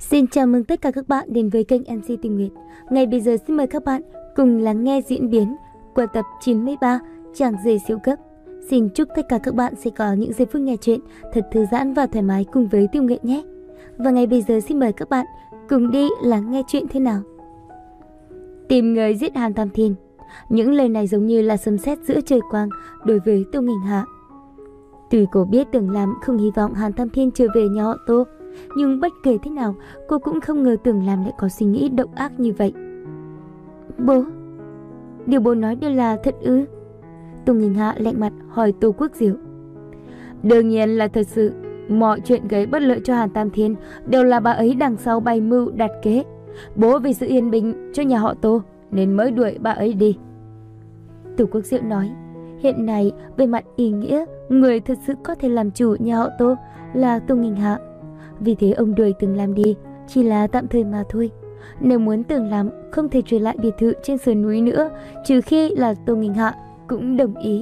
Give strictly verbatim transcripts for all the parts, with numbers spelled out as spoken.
Xin chào mừng tất cả các bạn đến với kênh em xê Tình Nguyệt. Ngay bây giờ xin mời các bạn cùng lắng nghe diễn biến của tập chín mươi ba Chàng rể siêu cấp. Xin chúc tất cả các bạn sẽ có những giây phút nghe chuyện thật thư giãn và thoải mái cùng với Tiêu Nguyệt nhé. Và ngay bây giờ xin mời các bạn cùng đi lắng nghe chuyện thế nào. Tìm người giết Hàn Tam Thiên. Những lời này giống như là sấm sét giữa trời quang đối với Tô Nghinh Hạ. Tuy cô biết Tưởng Lam không hy vọng Hàn Tam Thiên trở về nhà họ Tô, nhưng bất kể thế nào, cô cũng không ngờ Tưởng Lam lại có suy nghĩ độc ác như vậy. Bố, điều bố nói đều là thật ư? Tô Nghinh Hạ lạnh mặt hỏi Tô Quốc Diệu. Đương nhiên là thật sự. Mọi chuyện gây bất lợi cho Hàn Tam Thiên đều là bà ấy đằng sau bày mưu đặt kế. Bố vì sự yên bình cho nhà họ Tô nên mới đuổi bà ấy đi. Tô Quốc Diệu nói, hiện nay về mặt ý nghĩa, người thật sự có thể làm chủ nhà họ Tô là Tô Nghinh Hạ. Vì thế ông đuổi Tưởng Lam đi chỉ là tạm thời mà thôi. Nếu muốn Tưởng Lam không thể trở lại biệt thự trên sườn núi nữa, trừ khi là Tô Nghinh Hạ cũng đồng ý.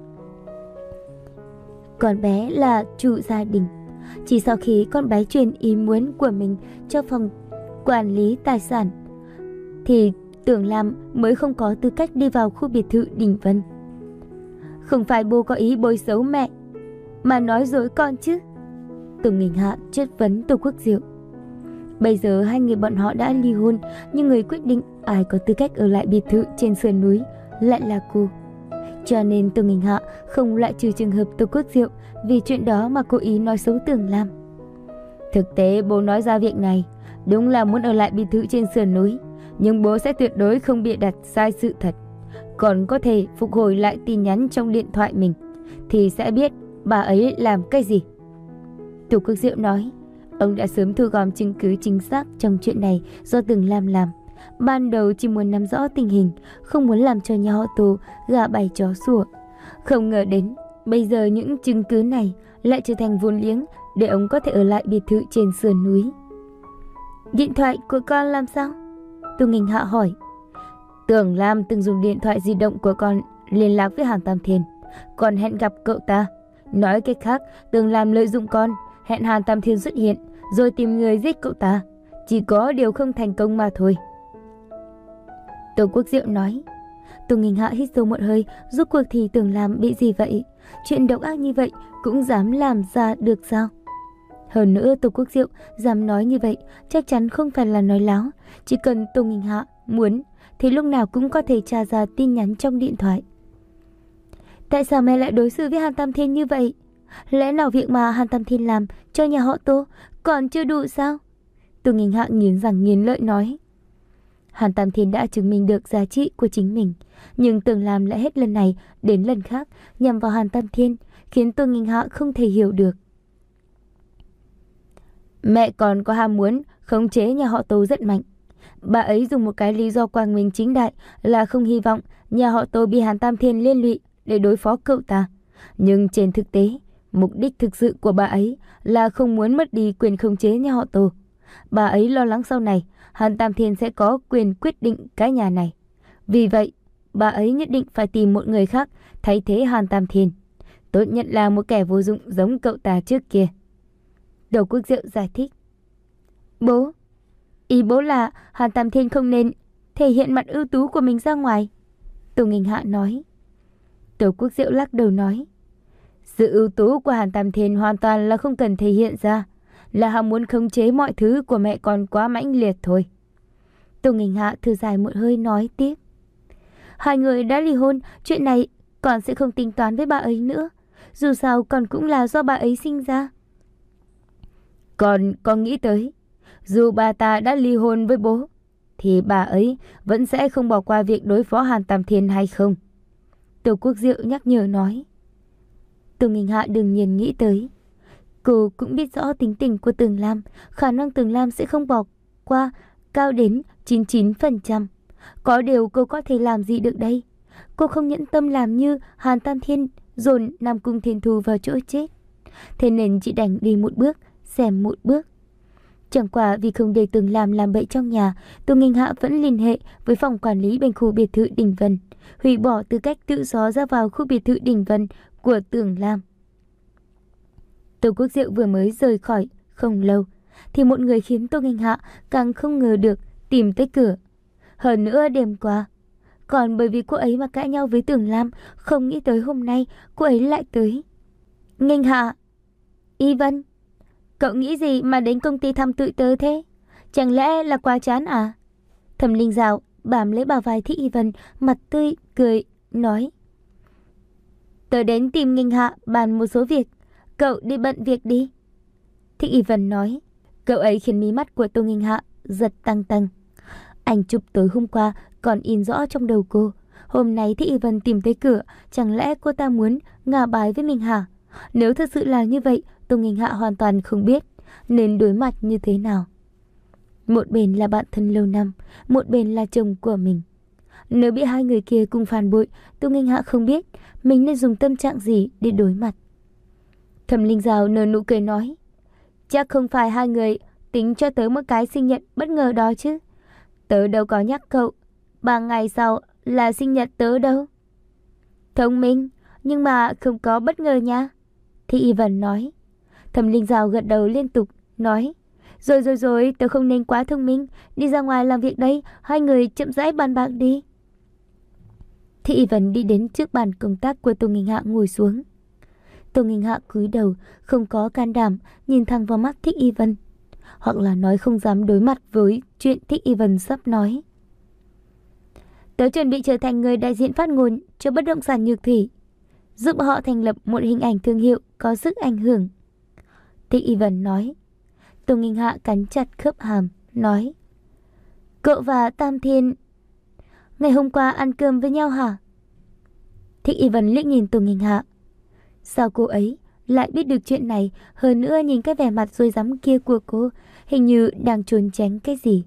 Con bé là chủ gia đình. Chỉ sau khi con bé truyền ý muốn của mình cho phòng quản lý tài sản, thì Tưởng Lam mới không có tư cách đi vào khu biệt thự Đình Vân. Không phải bố có ý bôi xấu mẹ, mà nói dối con chứ? Tô Nghinh Hạ chất vấn Tô Quốc Diệu. Bây giờ hai người bọn họ đã ly hôn, nhưng người quyết định ai có tư cách ở lại biệt thự trên sườn núi lại là cô. Cho nên Tô Nghinh Hạ không loại trừ trường hợp Tô Quốc Diệu vì chuyện đó mà cố ý nói xấu Tưởng Lam. Thực tế bố nói ra việc này đúng là muốn ở lại biệt thự trên sườn núi, nhưng bố sẽ tuyệt đối không bịa đặt sai sự thật. Còn có thể phục hồi lại tin nhắn trong điện thoại mình thì sẽ biết bà ấy làm cái gì. Tô Quốc Diệu nói, ông đã sớm thu gom chứng cứ chính xác trong chuyện này do Tưởng Lam làm. Ban đầu chỉ muốn nắm rõ tình hình, không muốn làm cho nhà họ Tô gà bay chó sủa. Không ngờ đến bây giờ những chứng cứ này lại trở thành vốn liếng để ông có thể ở lại biệt thự trên sườn núi. Điện thoại của con làm sao? Tô Nghinh Hạ hỏi. Tưởng Lam từng dùng điện thoại di động của con liên lạc với Hàn Tam Thiên, còn hẹn gặp cậu ta. Nói cách khác, Tưởng Lam lợi dụng con, hẹn Hàn Tam Thiên xuất hiện, rồi tìm người giết cậu ta. Chỉ có điều không thành công mà thôi. Tô Quốc Diệu nói. Tô Nghinh Hạ hít sâu một hơi, rốt cuộc thì Tưởng Lam bị gì vậy? Chuyện độc ác như vậy cũng dám làm ra được sao? Hơn nữa Tô Quốc Diệu dám nói như vậy chắc chắn không phải là nói láo. Chỉ cần Tô Nghinh Hạ muốn thì lúc nào cũng có thể tra ra tin nhắn trong điện thoại. Tại sao mẹ lại đối xử với Hàn Tam Thiên như vậy? Lẽ nào việc mà Hàn Tam Thiên làm cho nhà họ Tô còn chưa đủ sao? Tô Nghinh Hạ nghiến răng nghiến lợi nói. Hàn Tam Thiên đã chứng minh được giá trị của chính mình, nhưng Tưởng Lam lại hết lần này đến lần khác nhằm vào Hàn Tam Thiên, khiến Tô Nghinh Hạ không thể hiểu được. Mẹ còn có ham muốn khống chế nhà họ Tô rất mạnh. Bà ấy dùng một cái lý do quang minh chính đại là không hy vọng nhà họ Tô bị Hàn Tam Thiên liên lụy để đối phó cậu ta. Nhưng trên thực tế, mục đích thực sự của bà ấy là không muốn mất đi quyền khống chế nhà họ Tô. Bà ấy lo lắng sau này Hàn Tam Thiên sẽ có quyền quyết định cái nhà này. Vì vậy, bà ấy nhất định phải tìm một người khác thay thế Hàn Tam Thiên. Tốt nhất là một kẻ vô dụng giống cậu ta trước kia. Tô Quốc Diệu giải thích. Bố, ý bố là Hàn Tam Thiên không nên thể hiện mặt ưu tú của mình ra ngoài. Tô Nghinh Hạ nói. Tô Quốc Diệu lắc đầu nói. Sự ưu tú của Hàn Tam Thiên hoàn toàn là không cần thể hiện ra, là ham muốn khống chế mọi thứ của mẹ con quá mãnh liệt thôi. Tô Nghinh Hạ thở dài một hơi nói tiếp. Hai người đã ly hôn, chuyện này con sẽ không tính toán với bà ấy nữa. Dù sao con cũng là do bà ấy sinh ra. Còn con nghĩ tới, dù bà ta đã ly hôn với bố, thì bà ấy vẫn sẽ không bỏ qua việc đối phó Hàn Tam Thiên hay không? Tô Quốc Diệu nhắc nhở nói. Tô Nghinh Hạ đương nhiên nghĩ tới. Cô cũng biết rõ tính tình của Tưởng Lam, khả năng Tưởng Lam sẽ không bỏ qua cao đến chín mươi chín phần trăm. Có điều cô có thể làm gì được đây? Cô không nhẫn tâm làm như Hàn Tam Thiên dồn Nam Cung Thiên Thu vào chỗ chết. Thế nên chị đành đi một bước, xem một bước. Chẳng qua vì không để Tưởng Lam làm bậy trong nhà, Tô Nghinh Hạ vẫn liên hệ với phòng quản lý bên khu biệt thự Đình Vân, hủy bỏ tư cách tự do ra vào khu biệt thự Đình Vân của Tưởng Lam. Tô Quốc Diệu vừa mới rời khỏi không lâu, thì một người khiến Tô Nghênh Hạ càng không ngờ được tìm tới cửa. Hơn nữa đêm qua, còn bởi vì cô ấy mà cãi nhau với Tưởng Lam, không nghĩ tới hôm nay cô ấy lại tới. Nghênh Hạ, Y Vân, cậu nghĩ gì mà đến công ty thăm tụi tớ thế? Chẳng lẽ là quá chán à? Thẩm Linh Dạo bám lấy bả vai Thích Y Vân, mặt tươi cười nói: Tớ đến tìm Nghênh Hạ bàn một số việc, cậu đi bận việc đi. Thích Y Vân nói. Cậu ấy khiến mí mắt của Tô Nghênh Hạ giật tăng tăng. Ảnh chụp tối hôm qua còn in rõ trong đầu cô. Hôm nay Thích Y Vân tìm tới cửa, chẳng lẽ cô ta muốn ngả bài với mình hả? Nếu thật sự là như vậy, Tô Nghênh Hạ hoàn toàn không biết nên đối mặt như thế nào. Một bên là bạn thân lâu năm, một bên là chồng của mình. Nếu bị hai người kia cùng phản bội, Tô Nghênh Hạ không biết mình nên dùng tâm trạng gì để đối mặt. Thẩm Linh Dạo nở nụ cười nói: Chắc không phải hai người tính cho tớ một cái sinh nhật bất ngờ đó chứ? Tớ đâu có nhắc cậu ba ngày sau là sinh nhật tớ đâu. Thông minh, nhưng mà không có bất ngờ nha, Thì Y Vân nói. Thẩm Linh Dạo gật đầu liên tục nói: Rồi rồi rồi, tớ không nên quá thông minh. Đi ra ngoài làm việc đây, hai người chậm rãi bàn bạc đi. Thì Y Vân đi đến trước bàn công tác của Tô Nghênh Hạ ngồi xuống. Tô Nghênh Hạ cúi đầu, không có can đảm nhìn thẳng vào mắt Thích Y Vân, hoặc là nói không dám đối mặt với chuyện Thích Y Vân sắp nói. Tớ chuẩn bị trở thành người đại diện phát ngôn cho bất động sản Nhược Thủy, giúp họ thành lập một hình ảnh thương hiệu có sức ảnh hưởng. Thích Y Vân nói. Tô Nghênh Hạ cắn chặt khớp hàm, nói: Cậu và Tam Thiên ngày hôm qua ăn cơm với nhau hả? Thích Y Vân liếc nhìn Tô Nghênh Hạ. Sao cô ấy lại biết được chuyện này? Hơn nữa nhìn cái vẻ mặt rối rắm kia của cô, hình như đang trốn tránh cái gì.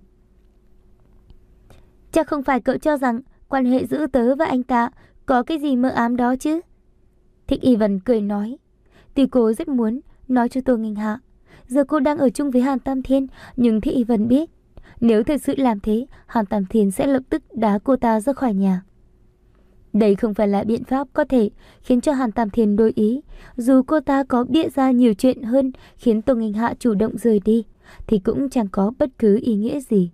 Chắc không phải cậu cho rằng quan hệ giữa tớ và anh ta có cái gì mơ ám đó chứ? Thích Y Vân cười nói. Tuy cô rất muốn nói cho Tô Nghênh Hạ giờ cô đang ở chung với Hàn Tam Thiên, nhưng Thích Y Vân biết nếu thật sự làm thế, Hàn Tam Thiên sẽ lập tức đá cô ta ra khỏi nhà. Đây không phải là biện pháp có thể khiến cho Hàn Tam Thiên đổi ý. Dù cô ta có bịa ra nhiều chuyện hơn khiến Tô Nghênh Hạ chủ động rời đi, thì cũng chẳng có bất cứ ý nghĩa gì.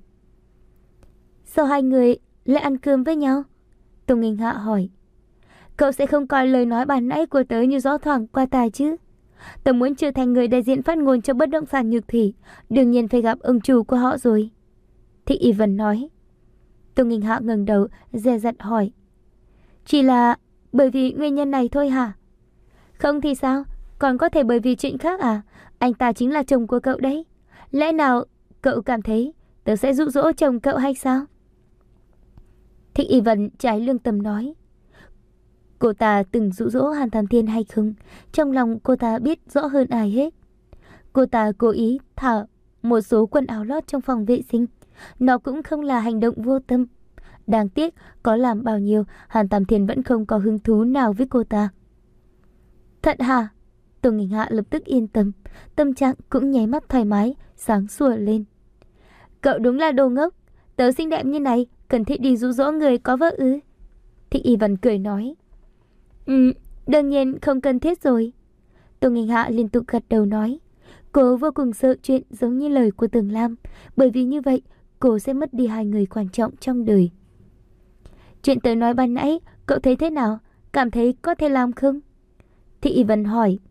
Sao hai người lại ăn cơm với nhau? Tô Nghênh Hạ hỏi. Cậu sẽ không coi lời nói bàn nãy của tớ như gió thoảng qua tai chứ? Tớ muốn trở thành người đại diện phát ngôn cho bất động sản Nhược Thủy, đương nhiên phải gặp ông chủ của họ rồi, Thích Y Vân nói. Tô Nghênh Hạ ngẩng đầu dè dặt hỏi. Chỉ là bởi vì nguyên nhân này thôi hả? Không thì sao? Còn có thể bởi vì chuyện khác à? Anh ta chính là chồng của cậu đấy. Lẽ nào cậu cảm thấy tớ sẽ dụ dỗ chồng cậu hay sao? Thích Y Vân trái lương tâm nói. Cô ta từng dụ dỗ Hàn Tam Thiên hay không, trong lòng cô ta biết rõ hơn ai hết. Cô ta cố ý thả một số quần áo lót trong phòng vệ sinh. Nó cũng không là hành động vô tâm. Đáng tiếc, có làm bao nhiêu, Hàn Tam Thiên vẫn không có hứng thú nào với cô ta. Thật hả? Tô Nghênh Hạ lập tức yên tâm, tâm trạng cũng nháy mắt thoải mái, sáng sủa lên. Cậu đúng là đồ ngốc, tớ xinh đẹp như này, cần thiết đi dụ dỗ người có vợ ư? Thích Y Vân cười nói. Ừ, đương nhiên không cần thiết rồi. Tô Nghênh Hạ liên tục gật đầu nói. Cô vô cùng sợ chuyện giống như lời của Tưởng Lam, bởi vì như vậy cô sẽ mất đi hai người quan trọng trong đời. Chuyện tớ nói ban nãy, cậu thấy thế nào? Cảm thấy có thể làm không? Thị Y Vân hỏi.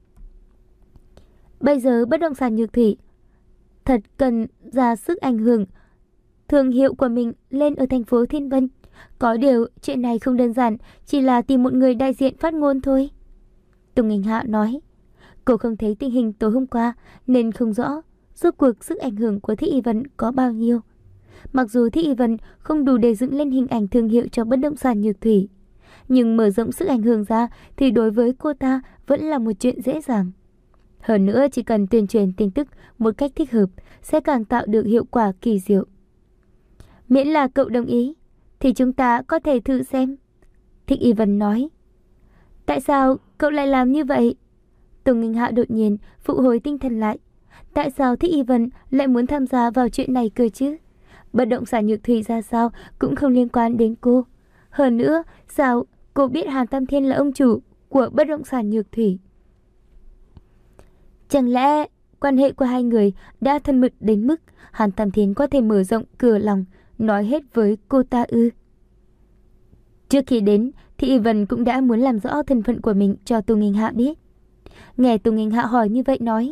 Bây giờ bất động sản Nhược Thủy thật cần ra sức ảnh hưởng thương hiệu của mình lên ở thành phố Thiên Vân. Có điều chuyện này không đơn giản, chỉ là tìm một người đại diện phát ngôn thôi, Tô Nghênh Hạ nói. Cô không thấy tình hình tối hôm qua nên không rõ rốt cuộc sức ảnh hưởng của Thích Y Vân có bao nhiêu. Mặc dù Thích Y Vân không đủ để dựng lên hình ảnh thương hiệu cho bất động sản Nhược Thủy, nhưng mở rộng sức ảnh hưởng ra thì đối với cô ta vẫn là một chuyện dễ dàng. Hơn nữa chỉ cần tuyên truyền tin tức một cách thích hợp sẽ càng tạo được hiệu quả kỳ diệu. Miễn là cậu đồng ý thì chúng ta có thể thử xem, Thích Y Vân nói. Tại sao cậu lại làm như vậy? Tô Nghênh Hạ đột nhiên phụ hồi tinh thần lại. Tại sao Thích Y Vân lại muốn tham gia vào chuyện này cơ chứ? Bất động sản Nhược Thủy ra sao cũng không liên quan đến cô. Hơn nữa, sao cô biết Hàn Tam Thiên là ông chủ của bất động sản Nhược Thủy? Chẳng lẽ quan hệ của hai người đã thân mật đến mức Hàn Tam Thiên có thể mở rộng cửa lòng, nói hết với cô ta ư? Trước khi đến, thì Y Vân cũng đã muốn làm rõ thân phận của mình cho Tô Nghinh Hạ biết. Nghe Tô Nghinh Hạ hỏi như vậy nói: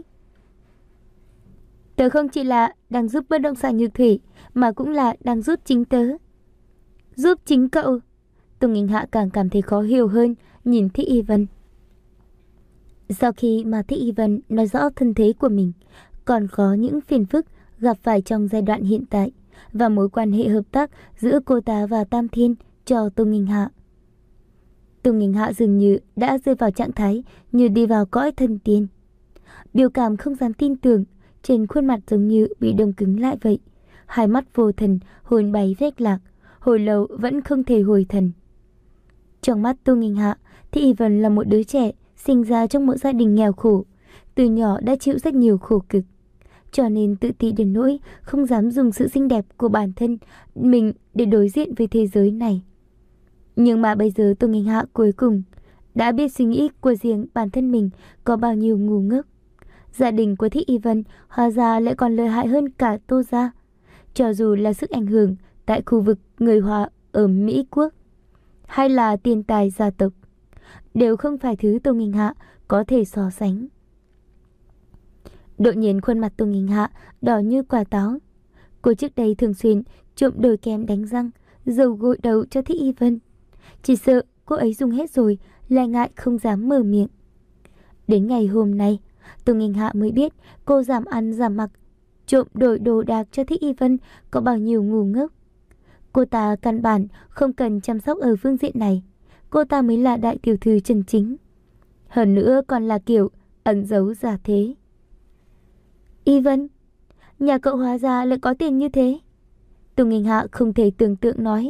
Tớ không chỉ là đang giúp bất động sản Nhược Thủy, mà cũng là đang giúp chính tớ. Giúp chính cậu? Tô Nghinh Hạ càng cảm thấy khó hiểu hơn, nhìn Thích Y Vân. Sau khi mà Thích Y Vân nói rõ thân thế của mình, còn có những phiền phức gặp phải trong giai đoạn hiện tại và mối quan hệ hợp tác giữa cô ta và Tam Thiên cho Tô Nghinh Hạ. Tô Nghinh Hạ dường như đã rơi vào trạng thái như đi vào cõi thần tiên. Biểu cảm không dám tin tưởng, trên khuôn mặt giống như bị đông cứng lại vậy. Hai mắt vô thần, hồn bay phách lạc, hồi lâu vẫn không thể hồi thần. Trong mắt Tô Nghinh Hạ, thì Y Vân là một đứa trẻ sinh ra trong một gia đình nghèo khổ, từ nhỏ đã chịu rất nhiều khổ cực, cho nên tự ti đến nỗi không dám dùng sự xinh đẹp của bản thân mình để đối diện với thế giới này. Nhưng mà bây giờ Tô Nghinh Hạ cuối cùng đã biết suy nghĩ của riêng bản thân mình có bao nhiêu ngu ngốc. Gia đình của Thích Y Vân hóa ra lại còn lợi hại hơn cả Tô gia. Cho dù là sức ảnh hưởng tại khu vực người Hoa ở Mỹ Quốc, hay là tiền tài gia tộc, đều không phải thứ Tô Nghinh Hạ có thể so sánh. Đột nhiên khuôn mặt Tô Nghinh Hạ đỏ như quả táo. Cô trước đây thường xuyên trộm đồi kem đánh răng, dầu gội đầu cho Thích Y Vân. Chỉ sợ cô ấy dùng hết rồi, lại ngại không dám mở miệng. Đến ngày hôm nay, Tô Nghinh Hạ mới biết cô giảm ăn giảm mặc, trộm đổi đồ đạc cho Thích Y Vân có bao nhiêu ngu ngốc. Cô ta căn bản không cần chăm sóc ở phương diện này. Cô ta mới là đại tiểu thư chân chính. Hơn nữa còn là kiểu ẩn giấu giả thế. Y Vân, nhà cậu hóa ra lại có tiền như thế. Tô Nghinh Hạ không thể tưởng tượng nói.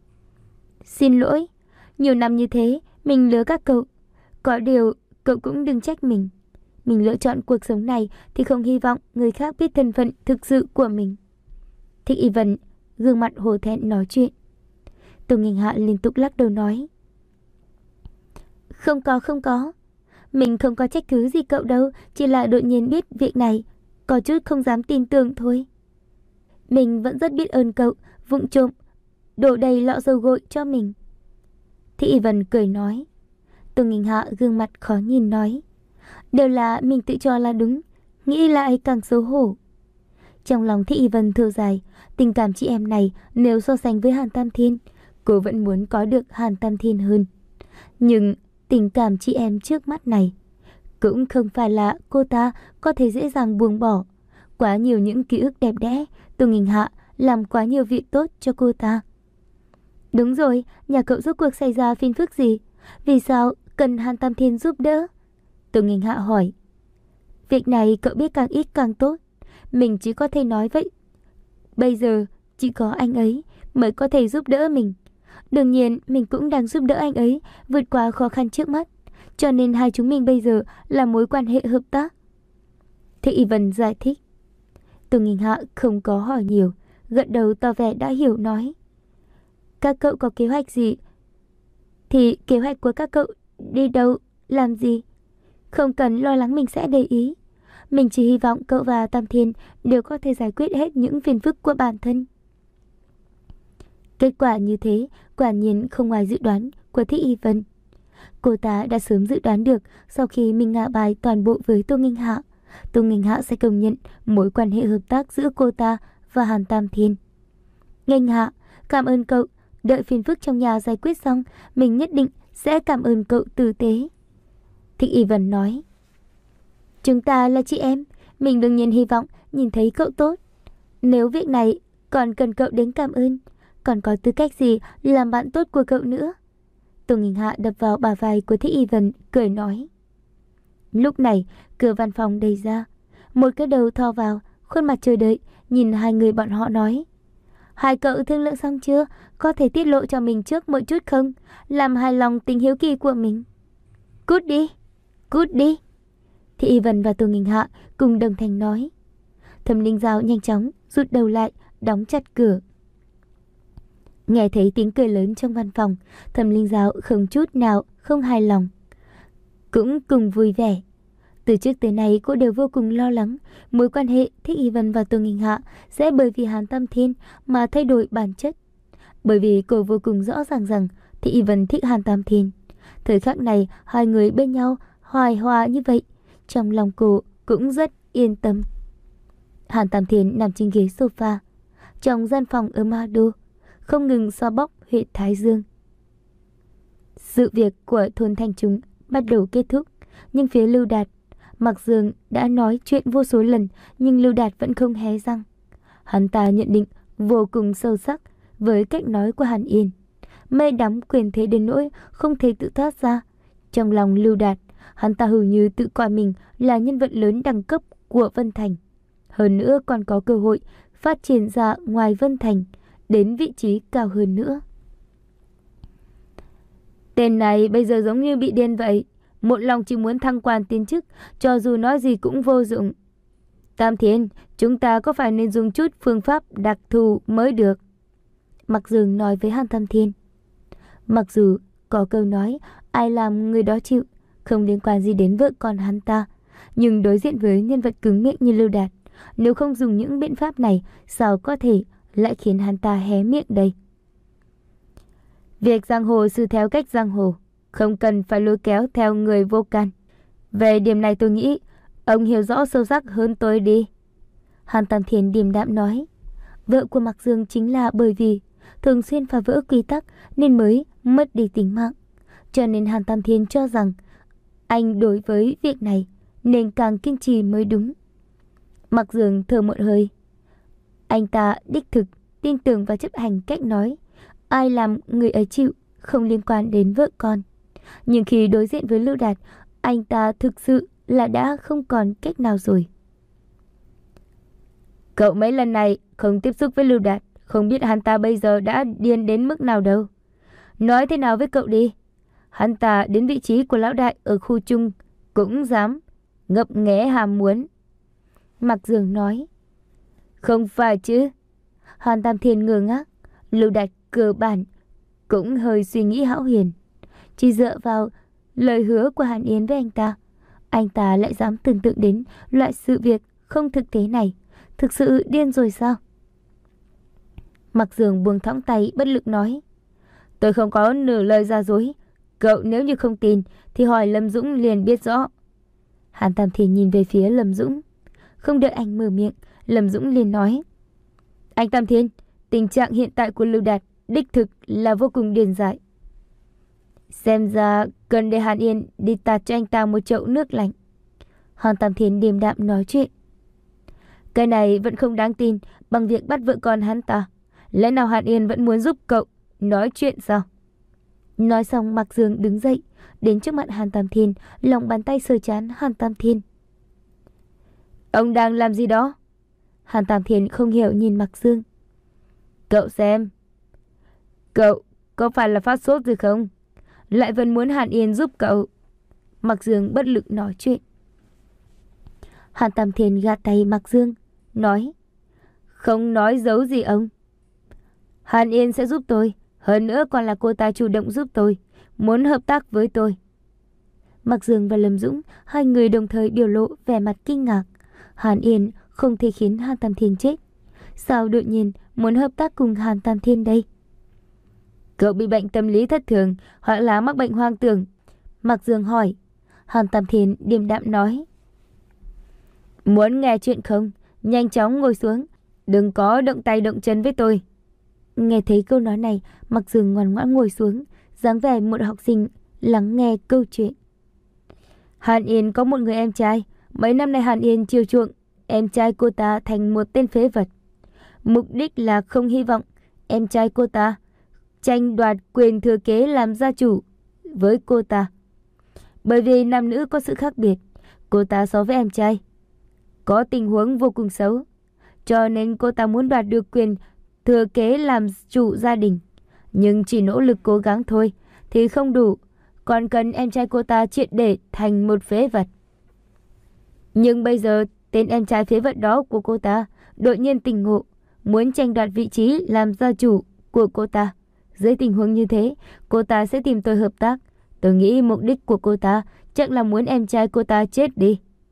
Xin lỗi, nhiều năm như thế mình lừa các cậu. Có điều cậu cũng đừng trách mình. Mình lựa chọn cuộc sống này thì không hy vọng người khác biết thân phận thực sự của mình. Thích Y Vân gương mặt hổ thẹn nói chuyện. Tô Nghinh Hạ liên tục lắc đầu nói. Không có không có, mình không có trách cứ gì cậu đâu, chỉ là đột nhiên biết việc này, có chút không dám tin tưởng thôi. Mình vẫn rất biết ơn cậu vụng trộm đổ đầy lọ dầu gội cho mình. Thích Y Vân cười nói. Tô Nghinh Hạ gương mặt khó nhìn nói. Đều là mình tự cho là đúng, nghĩ lại càng xấu hổ. Trong lòng Thích Y Vân thở dài, tình cảm chị em này nếu so sánh với Hàn Tam Thiên, cô vẫn muốn có được Hàn Tam Thiên hơn. Nhưng tình cảm chị em trước mắt này cũng không phải là cô ta có thể dễ dàng buông bỏ. Quá nhiều những ký ức đẹp đẽ, Tô Nghinh Hạ làm quá nhiều việc tốt cho cô ta. Đúng rồi, nhà cậu rốt cuộc xảy ra phiền phức gì? Vì sao cần Hàn Tam Thiên giúp đỡ? Tô Nghinh Hạ hỏi. Việc này cậu biết càng ít càng tốt, mình chỉ có thể nói vậy. Bây giờ chỉ có anh ấy mới có thể giúp đỡ mình. Đương nhiên mình cũng đang giúp đỡ anh ấy vượt qua khó khăn trước mắt, cho nên hai chúng mình bây giờ là mối quan hệ hợp tác. Thích Y Vân giải thích. Tô Nghinh Hạ không có hỏi nhiều, gật đầu tỏ vẻ đã hiểu nói. Các cậu có kế hoạch gì? Thì kế hoạch của các cậu đi đâu, làm gì? Không cần lo lắng mình sẽ để ý. Mình chỉ hy vọng cậu và Tam Thiên đều có thể giải quyết hết những phiền phức của bản thân. Kết quả như thế quả nhiên không ngoài dự đoán của Thích Y Vân. Cô ta đã sớm dự đoán được sau khi mình ngả bài toàn bộ với Tô Nghinh Hạ, Tô Nghinh Hạ sẽ công nhận mối quan hệ hợp tác giữa cô ta và Hàn Tam Thiên. Nghinh Hạ, cảm ơn cậu. Đợi phiền phức trong nhà giải quyết xong, mình nhất định sẽ cảm ơn cậu tử tế. Thích Y Vân nói. Chúng ta là chị em, mình đương nhiên hy vọng nhìn thấy cậu tốt. Nếu việc này còn cần cậu đến cảm ơn, còn có tư cách gì làm bạn tốt của cậu nữa? Tô Nghinh Hạ đập vào bả vai của Thích Y Vân, cười nói. Lúc này, cửa văn phòng đầy ra. Một cái đầu thò vào, khuôn mặt chờ đợi, nhìn hai người bọn họ nói. Hai cậu thương lượng xong chưa? Có thể tiết lộ cho mình trước một chút không? Làm hài lòng tình hiếu kỳ của mình. Cút đi, cút đi. Thích Y Vân và Tô Nghinh Hạ cùng đồng thanh nói. Thẩm Linh Giao nhanh chóng rút đầu lại, đóng chặt cửa. Nghe thấy tiếng cười lớn trong văn phòng, Thẩm Linh Giao không chút nào không hài lòng, cũng cùng vui vẻ. Từ trước tới nay cô đều vô cùng lo lắng mối quan hệ Thích Y Vân và Tô Nghinh Hạ sẽ bởi vì Hàn Tam Thiên mà thay đổi bản chất. Bởi vì cô vô cùng rõ ràng rằng Thích Y Vân thích Hàn Tam Thiên. Thời khắc này hai người bên nhau hoài hòa như vậy, trong lòng cô cũng rất yên tâm. Hàn Tam Thiên nằm trên ghế sofa trong gian phòng ở Ma Đô, không ngừng xoa bóp huyệt thái dương. Sự việc của thôn Thanh Chúng bắt đầu kết thúc, nhưng phía Lưu Đạt, Mạc Dương đã nói chuyện vô số lần, nhưng Lưu Đạt vẫn không hé răng. Hắn ta nhận định vô cùng sâu sắc với cách nói của Hàn Yên, mê đắm quyền thế đến nỗi không thể tự thoát ra. Trong lòng Lưu Đạt, hắn ta hầu như tự coi mình là nhân vật lớn đẳng cấp của Vân Thành, hơn nữa còn có cơ hội phát triển ra ngoài Vân Thành đến vị trí cao hơn nữa. Tên này bây giờ giống như bị điên vậy, một lòng chỉ muốn thăng quan tiến chức, cho dù nói gì cũng vô dụng. Tam Thiên, chúng ta có phải nên dùng chút phương pháp đặc thù mới được? Mạc Dương nói với Hàn Tam Thiên. Mặc dù có câu nói ai làm người đó chịu, không liên quan gì đến vợ con hắn ta, nhưng đối diện với nhân vật cứng miệng như Lưu Đạt, nếu không dùng những biện pháp này, sao có thể lại khiến hắn ta hé miệng đây? Việc giang hồ xử theo cách giang hồ, không cần phải lôi kéo theo người vô can. Về điểm này tôi nghĩ ông hiểu rõ sâu sắc hơn tôi đi. Hàn Tam Thiên điềm đạm nói. Vợ của Mạc Dương chính là bởi vì thường xuyên phá vỡ quy tắc nên mới mất đi tính mạng. Cho nên Hàn Tam Thiên cho rằng anh đối với việc này nên càng kiên trì mới đúng. Mạc Dương thở một hơi. Anh ta đích thực tin tưởng và chấp hành cách nói ai làm người ấy chịu, không liên quan đến vợ con. Nhưng khi đối diện với Lưu Đạt, anh ta thực sự là đã không còn cách nào rồi. Cậu mấy lần này không tiếp xúc với Lưu Đạt, không biết hắn ta bây giờ đã điên đến mức nào đâu. Nói thế nào với cậu đi. Hắn ta đến vị trí của lão đại ở khu chung cũng dám ngấp nghé ham muốn. Mạc Dương nói. Không phải chứ. Hàn Tam Thiên ngơ ngác. Lưu Đạt cơ bản cũng hơi suy nghĩ hão huyền. Chỉ dựa vào lời hứa của Hàn Yến với anh ta, anh ta lại dám tưởng tượng đến loại sự việc không thực tế này. Thực sự điên rồi sao? Mạc Dương buông thõng tay bất lực nói. Tôi không có nửa lời giả dối. Cậu nếu như không tin thì hỏi Lâm Dũng liền biết rõ. Hàn Tam Thiên nhìn về phía Lâm Dũng. Không đợi anh mở miệng, Lâm Dũng liền nói. Anh Tam Thiên, tình trạng hiện tại của Lưu Đạt đích thực là vô cùng điên dại. Xem ra cần để Hàn Yên đi tạt cho anh ta một chậu nước lạnh. Hàn Tam Thiên điềm đạm nói chuyện. Cái này vẫn không đáng tin bằng việc bắt vợ con hắn ta. Lẽ nào Hàn Yên vẫn muốn giúp cậu nói chuyện sao? Nói xong Mạc Dương đứng dậy, đến trước mặt Hàn Tam Thiên, lòng bàn tay sờ trán Hàn Tam Thiên. Ông đang làm gì đó? Hàn Tam Thiên không hiểu nhìn Mạc Dương. Cậu xem. Cậu có phải là phát sốt rồi không? Lại vẫn muốn Hàn Yên giúp cậu. Mạc Dương bất lực nói chuyện. Hàn Tam Thiên gạt tay Mạc Dương, nói. Không nói giấu gì ông. Hàn Yên sẽ giúp tôi. Hơn nữa còn là cô ta chủ động giúp tôi, muốn hợp tác với tôi. Mạc Dương và Lâm Dũng, hai người đồng thời biểu lộ vẻ mặt kinh ngạc. Hàn Yên không thể khiến Hàn Tam Thiên chết. Sao đột nhiên muốn hợp tác cùng Hàn Tam Thiên đây? Cậu bị bệnh tâm lý thất thường hoặc là mắc bệnh hoang tưởng? Mạc Dương hỏi. Hàn Tam Thiên điềm đạm nói. Muốn nghe chuyện không? Nhanh chóng ngồi xuống, đừng có động tay động chân với tôi. Nghe thấy câu nói này, Mạc Dương ngoan ngoãn ngồi xuống, dáng vẻ một học sinh lắng nghe câu chuyện. Hàn Yên có một người em trai. Mấy năm nay Hàn Yên chiều chuộng em trai cô ta thành một tên phế vật. Mục đích là không hy vọng em trai cô ta tranh đoạt quyền thừa kế làm gia chủ với cô ta. Bởi vì nam nữ có sự khác biệt, cô ta so với em trai có tình huống vô cùng xấu, cho nên cô ta muốn đoạt được quyền thừa kế làm chủ gia đình. Nhưng chỉ nỗ lực cố gắng thôi thì không đủ, còn cần em trai cô ta triệt để thành một phế vật. Nhưng bây giờ tên em trai phế vật đó của cô ta đột nhiên tỉnh ngộ, muốn tranh đoạt vị trí làm gia chủ của cô ta. Dưới tình huống như thế, cô ta sẽ tìm tôi hợp tác. Tôi nghĩ mục đích của cô ta chắc là muốn em trai cô ta chết đi.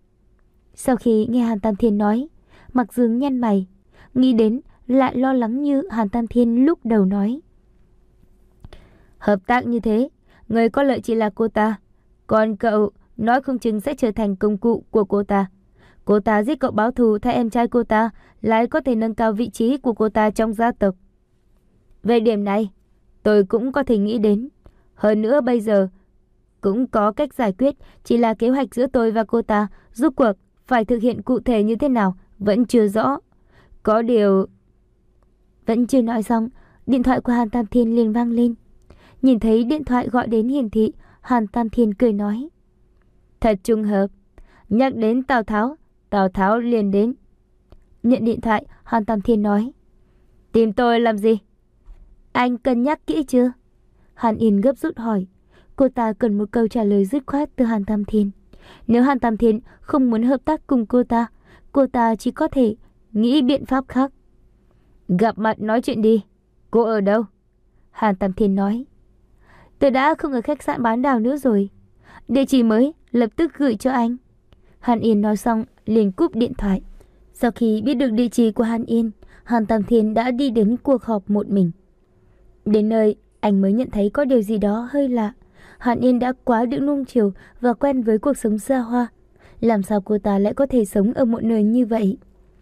Sau khi nghe Hàn Tam Thiên nói, Mặc Dương nhăn mày, nghĩ đến lại lo lắng như Hàn Tam Thiên lúc đầu nói. Hợp tác như thế, người có lợi chỉ là cô ta, còn cậu nói không chừng sẽ trở thành công cụ của cô ta. Cô ta giết cậu báo thù thay em trai cô ta, lại có thể nâng cao vị trí của cô ta trong gia tộc. Về điểm này, tôi cũng có thể nghĩ đến. Hơn nữa bây giờ cũng có cách giải quyết, chỉ là kế hoạch giữa tôi và cô ta rốt cuộc phải thực hiện cụ thể như thế nào vẫn chưa rõ. Có điều... Vẫn chưa nói xong, điện thoại của Hàn Tam Thiên liền vang lên. Nhìn thấy điện thoại gọi đến hiển thị, Hàn Tam Thiên cười nói. Thật trùng hợp, nhắc đến Tào Tháo, Tào Tháo liền đến. Nhận điện thoại, Hàn Tam Thiên nói. Tìm tôi làm gì? Anh cân nhắc kỹ chưa? Hàn Yên gấp rút hỏi. Cô ta cần một câu trả lời dứt khoát từ Hàn Tam Thiên. Nếu Hàn Tam Thiên không muốn hợp tác cùng cô ta, cô ta chỉ có thể nghĩ biện pháp khác. Gặp mặt nói chuyện đi. Cô ở đâu? Hàn Tam Thiên nói. Tôi đã không ở khách sạn Bán Đảo nữa rồi. Địa chỉ mới lập tức gửi cho anh. Hàn Yên nói xong liền cúp điện thoại. Sau khi biết được địa chỉ của Hàn Yên, Hàn Tam Thiên đã đi đến cuộc họp một mình. Đến nơi, anh mới nhận thấy có điều gì đó hơi lạ. Hàn Yên đã quá đựng nuông chiều và quen với cuộc sống xa hoa. Làm sao cô ta lại có thể sống ở một nơi như vậy?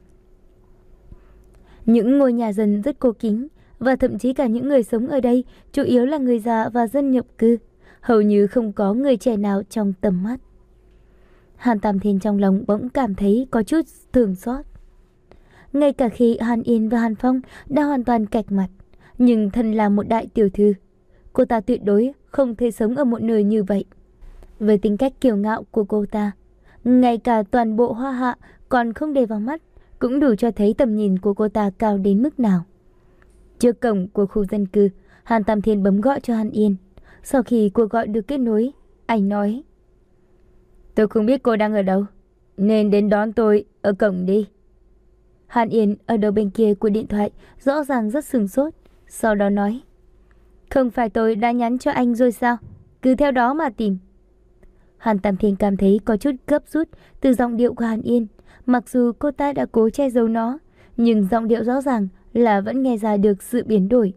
Những ngôi nhà dân rất cổ kính, và thậm chí cả những người sống ở đây chủ yếu là người già và dân nhập cư. Hầu như không có người trẻ nào trong tầm mắt. Hàn Tam Thiên trong lòng bỗng cảm thấy có chút thương xót. Ngay cả khi Hàn Yên và Hàn Phong đã hoàn toàn cạch mặt, nhưng thân là một đại tiểu thư, cô ta tuyệt đối không thể sống ở một nơi như vậy. Với tính cách kiêu ngạo của cô ta, ngay cả toàn bộ Hoa Hạ còn không để vào mắt, cũng đủ cho thấy tầm nhìn của cô ta cao đến mức nào. Trước cổng của khu dân cư, Hàn Tam Thiên bấm gọi cho Hàn Yên. Sau khi cuộc gọi được kết nối, anh nói. Tôi không biết cô đang ở đâu, nên đến đón tôi ở cổng đi. Hàn Yên ở đầu bên kia của điện thoại rõ ràng rất sửng sốt. Sau đó nói. Không phải tôi đã nhắn cho anh rồi sao? Cứ theo đó mà tìm. Hàn Tam Thiên cảm thấy có chút gấp rút từ giọng điệu của Hàn Yên. Mặc dù cô ta đã cố che giấu nó, nhưng giọng điệu rõ ràng là vẫn nghe ra được sự biến đổi.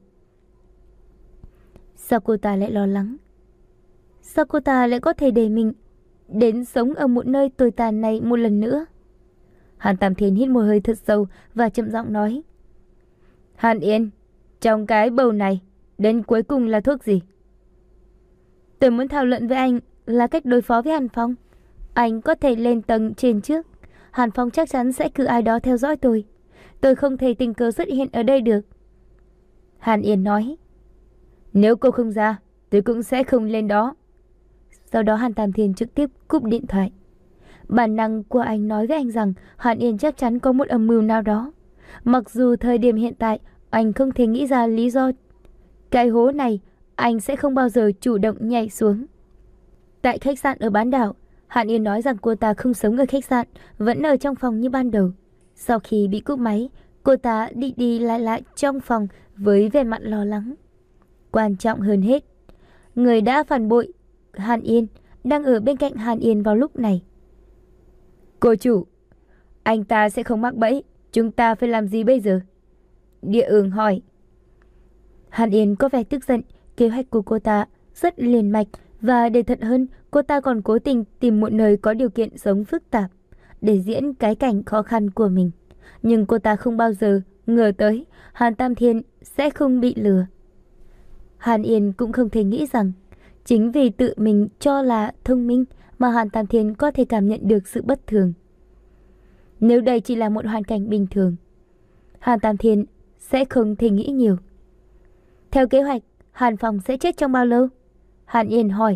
Sao cô ta lại lo lắng? Sao cô ta lại có thể để mình đến sống ở một nơi tồi tàn này một lần nữa? Hàn Tam Thiên hít một hơi thật sâu và chậm giọng nói. Hàn Yên, trong cái bầu này, đến cuối cùng là thuốc gì? Tôi muốn thảo luận với anh là cách đối phó với Hàn Phong. Anh có thể lên tầng trên trước. Hàn Phong chắc chắn sẽ cử ai đó theo dõi tôi. Tôi không thể tình cờ xuất hiện ở đây được. Hàn Yên nói. Nếu cô không ra, tôi cũng sẽ không lên đó. Sau đó Hàn Tam Thiên trực tiếp cúp điện thoại. Bản năng của anh nói với anh rằng Hàn Yên chắc chắn có một âm mưu nào đó. Mặc dù thời điểm hiện tại anh không thể nghĩ ra lý do. Cái hố này anh sẽ không bao giờ chủ động nhảy xuống. Tại khách sạn ở Bán Đảo, Hàn Yên nói rằng cô ta không sống ở khách sạn, vẫn ở trong phòng như ban đầu. Sau khi bị cúp máy, cô ta đi đi lại lại trong phòng với vẻ mặt lo lắng. Quan trọng hơn hết, người đã phản bội Hàn Yên đang ở bên cạnh Hàn Yên vào lúc này. Cô chủ, anh ta sẽ không mắc bẫy, chúng ta phải làm gì bây giờ? Địa Ương hỏi. Hàn Yên có vẻ tức giận, kế hoạch của cô ta rất liền mạch, và để thật hơn, cô ta còn cố tình tìm một nơi có điều kiện sống phức tạp để diễn cái cảnh khó khăn của mình. Nhưng cô ta không bao giờ ngờ tới Hàn Tam Thiên sẽ không bị lừa. Hàn Yên cũng không thể nghĩ rằng chính vì tự mình cho là thông minh mà Hàn Tam Thiên có thể cảm nhận được sự bất thường. Nếu đây chỉ là một hoàn cảnh bình thường, Hàn Tam Thiên sẽ không thể nghĩ nhiều. Theo kế hoạch, Hàn Phong sẽ chết trong bao lâu? Hàn Yên hỏi.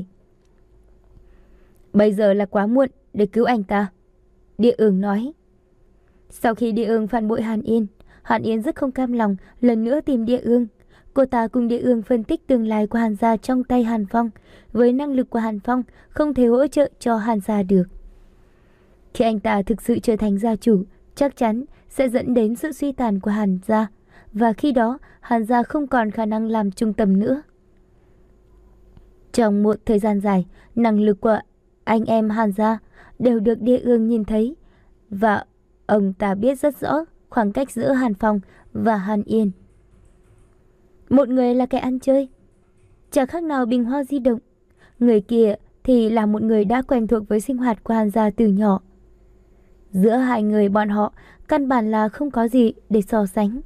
Bây giờ là quá muộn để cứu anh ta, Địa Ương nói. Sau khi Địa Ương phản bội Hàn Yên, Hàn Yên rất không cam lòng lần nữa tìm Địa Ương. Cô ta cùng Địa Ương phân tích tương lai của Hàn gia trong tay Hàn Phong. Với năng lực của Hàn Phong, không thể hỗ trợ cho Hàn gia được. Khi anh ta thực sự trở thành gia chủ, chắc chắn sẽ dẫn đến sự suy tàn của Hàn gia. Và khi đó, Hàn gia không còn khả năng làm trung tâm nữa. Trong một thời gian dài, năng lực của anh em Hàn gia đều được Địa Ương nhìn thấy. và ông ta biết rất rõ khoảng cách giữa Hàn Phong và Hàn Yên. Một người là kẻ ăn chơi, chẳng khác nào bình hoa di động. Người kia thì là một người đã quen thuộc với sinh hoạt của Hàn gia từ nhỏ. Giữa hai người bọn họ căn bản là không có gì để so sánh.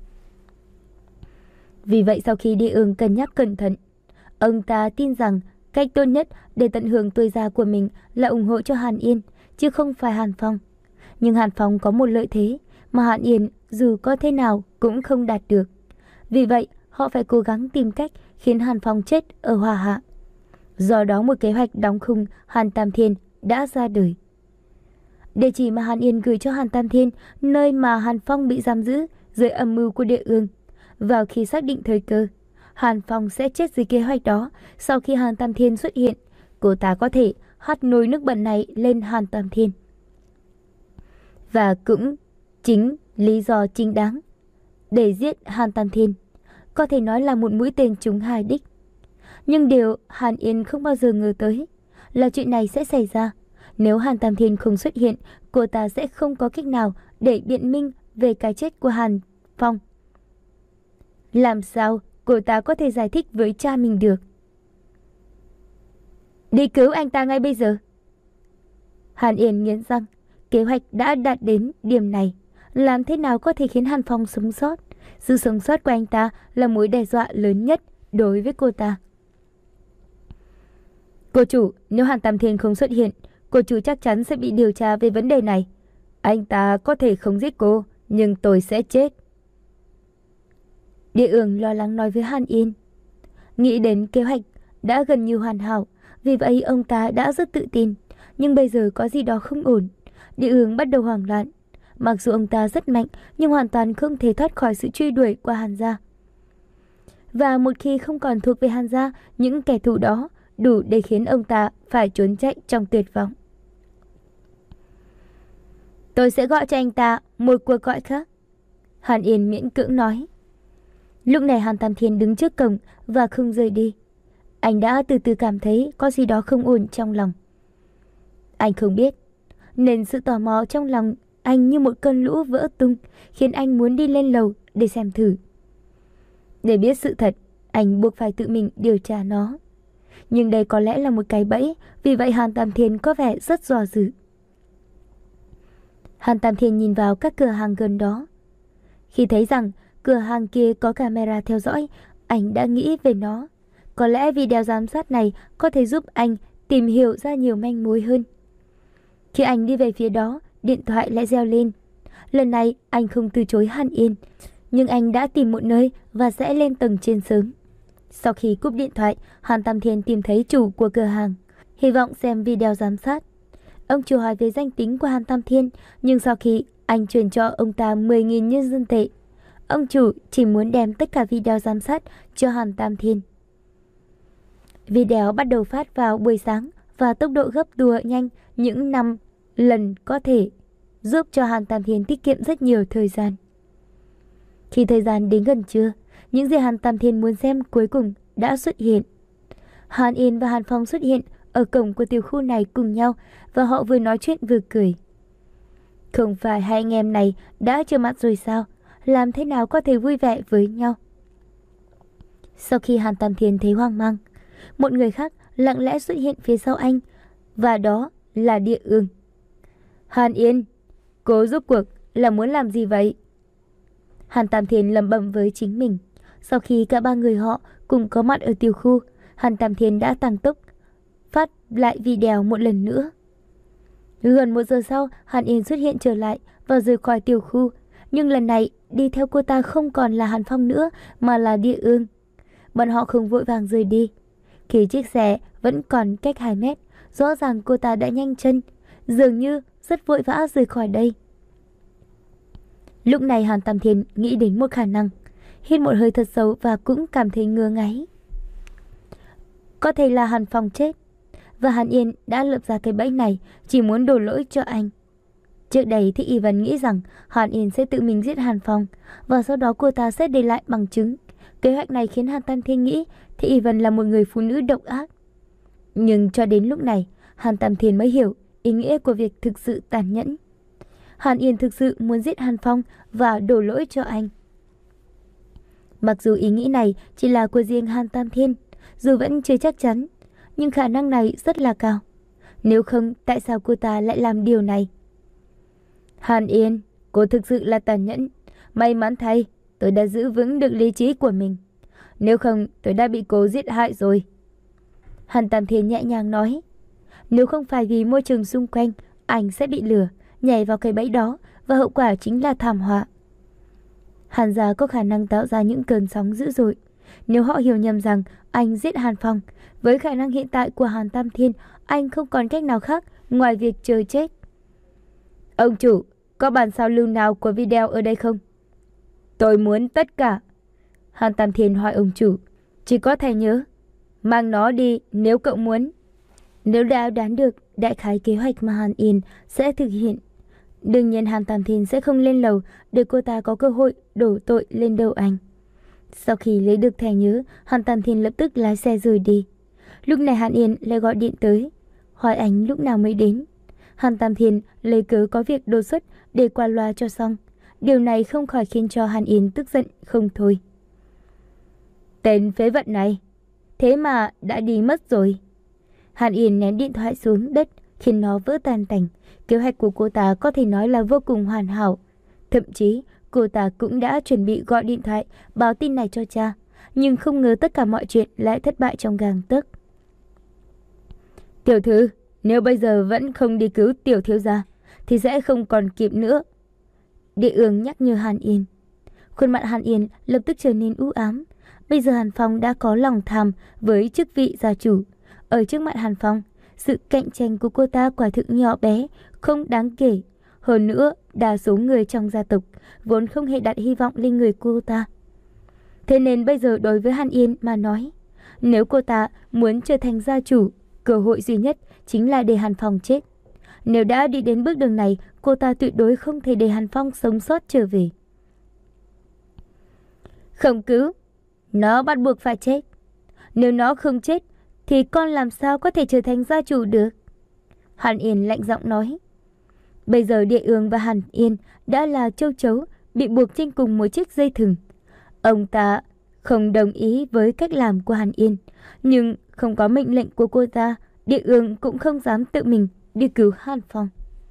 Vì vậy sau khi Địa Ương cân nhắc cẩn thận, ông ta tin rằng cách tốt nhất để tận hưởng tuổi già của mình là ủng hộ cho Hàn Yên, chứ không phải Hàn Phong. Nhưng Hàn Phong có một lợi thế mà Hàn Yên dù có thế nào cũng không đạt được. Vì vậy họ phải cố gắng tìm cách khiến Hàn Phong chết ở Hoa Hạ. Do đó một kế hoạch đóng khung Hàn Tam Thiên đã ra đời. Địa chỉ mà Hàn Yên gửi cho Hàn Tam Thiên, nơi mà Hàn Phong bị giam giữ dưới âm mưu của Địa Ương. Vào khi xác định thời cơ, Hàn Phong sẽ chết dưới kế hoạch đó. Sau khi Hàn Tam Thiên xuất hiện, cô ta có thể hắt nồi nước bẩn này lên Hàn Tam Thiên. Và cũng chính lý do chính đáng để giết Hàn Tam Thiên có thể nói là một mũi tên trúng hai đích. Nhưng điều Hàn Yên không bao giờ ngờ tới là chuyện này sẽ xảy ra. Nếu Hàn Tam Thiên không xuất hiện, cô ta sẽ không có cách nào để biện minh về cái chết của Hàn Phong. Làm sao cô ta có thể giải thích với cha mình được? Đi cứu anh ta ngay bây giờ. Hàn Yên nghiến răng, kế hoạch đã đạt đến điểm này. Làm thế nào có thể khiến Hàn Phong sống sót? Sự sống sót của anh ta là mối đe dọa lớn nhất đối với cô ta. Cô chủ, nếu Hàn Tam Thiên không xuất hiện, cô chủ chắc chắn sẽ bị điều tra về vấn đề này. Anh ta có thể không giết cô, nhưng tôi sẽ chết. Địa Ương lo lắng nói với Hàn Yên. Nghĩ đến kế hoạch đã gần như hoàn hảo, vì vậy ông ta đã rất tự tin. Nhưng bây giờ có gì đó không ổn. Địa Ương bắt đầu hoảng loạn. Mặc dù ông ta rất mạnh, nhưng hoàn toàn không thể thoát khỏi sự truy đuổi của Hàn gia. Và một khi không còn thuộc về Hàn gia, những kẻ thù đó đủ để khiến ông ta phải trốn chạy trong tuyệt vọng. Tôi sẽ gọi cho anh ta một cuộc gọi khác. Hàn Yên miễn cưỡng nói. Lúc này Hàn Tam Thiên đứng trước cổng và không rời đi. Anh đã từ từ cảm thấy có gì đó không ổn trong lòng. Anh không biết, nên sự tò mò trong lòng anh như một cơn lũ vỡ tung, khiến anh muốn đi lên lầu để xem thử. Để biết sự thật, anh buộc phải tự mình điều tra nó. Nhưng đây có lẽ là một cái bẫy, vì vậy Hàn Tam Thiên có vẻ rất do dự. Hàn Tam Thiên nhìn vào các cửa hàng gần đó. Khi thấy rằng cửa hàng kia có camera theo dõi, anh đã nghĩ về nó. Có lẽ video giám sát này có thể giúp anh tìm hiểu ra nhiều manh mối hơn. Khi anh đi về phía đó, điện thoại lại reo lên. Lần này anh không từ chối Hàn Yên, nhưng anh đã tìm một nơi và sẽ lên tầng trên sớm. Sau khi cúp điện thoại, Hàn Tam Thiên tìm thấy chủ của cửa hàng, hy vọng xem video giám sát. Ông chủ hỏi về danh tính của Hàn Tam Thiên, nhưng sau khi anh chuyển cho ông ta mười nghìn nhân dân tệ, ông chủ chỉ muốn đem tất cả video giám sát cho Hàn Tam Thiên. Video bắt đầu phát vào buổi sáng và tốc độ gấp đôi nhanh những năm lần có thể, giúp cho Hàn Tam Thiên tiết kiệm rất nhiều thời gian. Khi thời gian đến gần trưa, những gì Hàn Tam Thiên muốn xem cuối cùng đã xuất hiện. Hàn Yên và Hàn Phong xuất hiện ở cổng của tiểu khu này cùng nhau, và họ vừa nói chuyện vừa cười. Không phải hai anh em này đã chưa mặt rồi sao? Làm thế nào có thể vui vẻ với nhau? Sau khi Hàn Tam Thiên thấy hoang mang, một người khác lặng lẽ xuất hiện phía sau anh, và đó là Địa Ương. Hàn Yên, cô rốt cuộc là muốn làm gì vậy? Hàn Tam Thiên lẩm bẩm với chính mình. Sau khi cả ba người họ cùng có mặt ở tiểu khu, Hàn Tam Thiên đã tăng tốc phát lại video một lần nữa. Gần một giờ sau, Hàn Yên xuất hiện trở lại và rời khỏi tiểu khu. Nhưng lần này đi theo cô ta không còn là Hàn Phong nữa, mà là Địa Ương. Bọn họ không vội vàng rời đi. Khi chiếc xe vẫn còn cách hai mét, rõ ràng cô ta đã nhanh chân, dường như rất vội vã rời khỏi đây. Lúc này Hàn Tam Thiên nghĩ đến một khả năng, hít một hơi thật sâu và cũng cảm thấy ngứa ngáy. Có thể là Hàn Phong chết, và Hàn Yên đã lập ra cái bẫy này chỉ muốn đổ lỗi cho anh. Trước đây thì Y Vân nghĩ rằng Hàn Yên sẽ tự mình giết Hàn Phong, và sau đó cô ta sẽ để lại bằng chứng. Kế hoạch này khiến Hàn Tam Thiên nghĩ thì Y Vân là một người phụ nữ độc ác. Nhưng cho đến lúc này, Hàn Tam Thiên mới hiểu ý nghĩa của việc thực sự tàn nhẫn. Hàn Yên thực sự muốn giết Hàn Phong và đổ lỗi cho anh. Mặc dù ý nghĩ này chỉ là của riêng Hàn Tam Thiên, dù vẫn chưa chắc chắn, nhưng khả năng này rất là cao. Nếu không, tại sao cô ta lại làm điều này? Hàn Yên, cô thực sự là tàn nhẫn. May mắn thay, tôi đã giữ vững được lý trí của mình. Nếu không, tôi đã bị cô giết hại rồi. Hàn Tam Thiên nhẹ nhàng nói. Nếu không phải vì môi trường xung quanh, anh sẽ bị lừa, nhảy vào cái bẫy đó, và hậu quả chính là thảm họa. Hàn gia có khả năng tạo ra những cơn sóng dữ dội. Nếu họ hiểu nhầm rằng anh giết Hàn Phong, với khả năng hiện tại của Hàn Tam Thiên, anh không còn cách nào khác ngoài việc chờ chết. Ông chủ, có bản sao lưu nào của video ở đây không? Tôi muốn tất cả. Hàn Tam Thiên hỏi ông chủ. Chỉ có thầy nhớ, mang nó đi nếu cậu muốn. Nếu đã đoán được đại khái kế hoạch mà Hàn Yên sẽ thực hiện, đương nhiên Hàn Tam Thiên sẽ không lên lầu để cô ta có cơ hội đổ tội lên đầu anh. Sau khi lấy được thẻ nhớ, Hàn Tam Thiên lập tức lái xe rời đi. Lúc này Hàn Yên lại gọi điện tới, hỏi anh lúc nào mới đến. Hàn Tam Thiên lấy cớ có việc đột xuất để qua loa cho xong. Điều này không khỏi khiến cho Hàn Yên tức giận không thôi. Tên phế vật này, thế mà đã đi mất rồi. Hàn Yên ném điện thoại xuống đất khiến nó vỡ tan tành. Kế hoạch của cô ta có thể nói là vô cùng hoàn hảo. Thậm chí cô ta cũng đã chuẩn bị gọi điện thoại báo tin này cho cha, nhưng không ngờ tất cả mọi chuyện lại thất bại trong gang tấc. Tiểu thư, nếu bây giờ vẫn không đi cứu tiểu thiếu gia thì sẽ không còn kịp nữa. Địa Ương nhắc nhở Hàn Yên. Khuôn mặt Hàn Yên lập tức trở nên u ám. Bây giờ Hàn Phong đã có lòng tham với chức vị gia chủ. Ở trước mặt Hàn Phong, sự cạnh tranh của cô ta quả thực nhỏ bé, không đáng kể. Hơn nữa, đa số người trong gia tộc vốn không hề đặt hy vọng lên người cô ta. Thế nên bây giờ đối với Hàn Yên mà nói, nếu cô ta muốn trở thành gia chủ, cơ hội duy nhất chính là để Hàn Phong chết. Nếu đã đi đến bước đường này, cô ta tuyệt đối không thể để Hàn Phong sống sót trở về. Không cứu, nó bắt buộc phải chết. Nếu nó không chết, thì con làm sao có thể trở thành gia chủ được? Hàn Yên lạnh giọng nói. Bây giờ Địa Ương và Hàn Yên đã là châu chấu bị buộc trên cùng một chiếc dây thừng. Ông ta không đồng ý với cách làm của Hàn Yên, nhưng không có mệnh lệnh của cô ta, Địa Ương cũng không dám tự mình đi cứu Hàn Phong.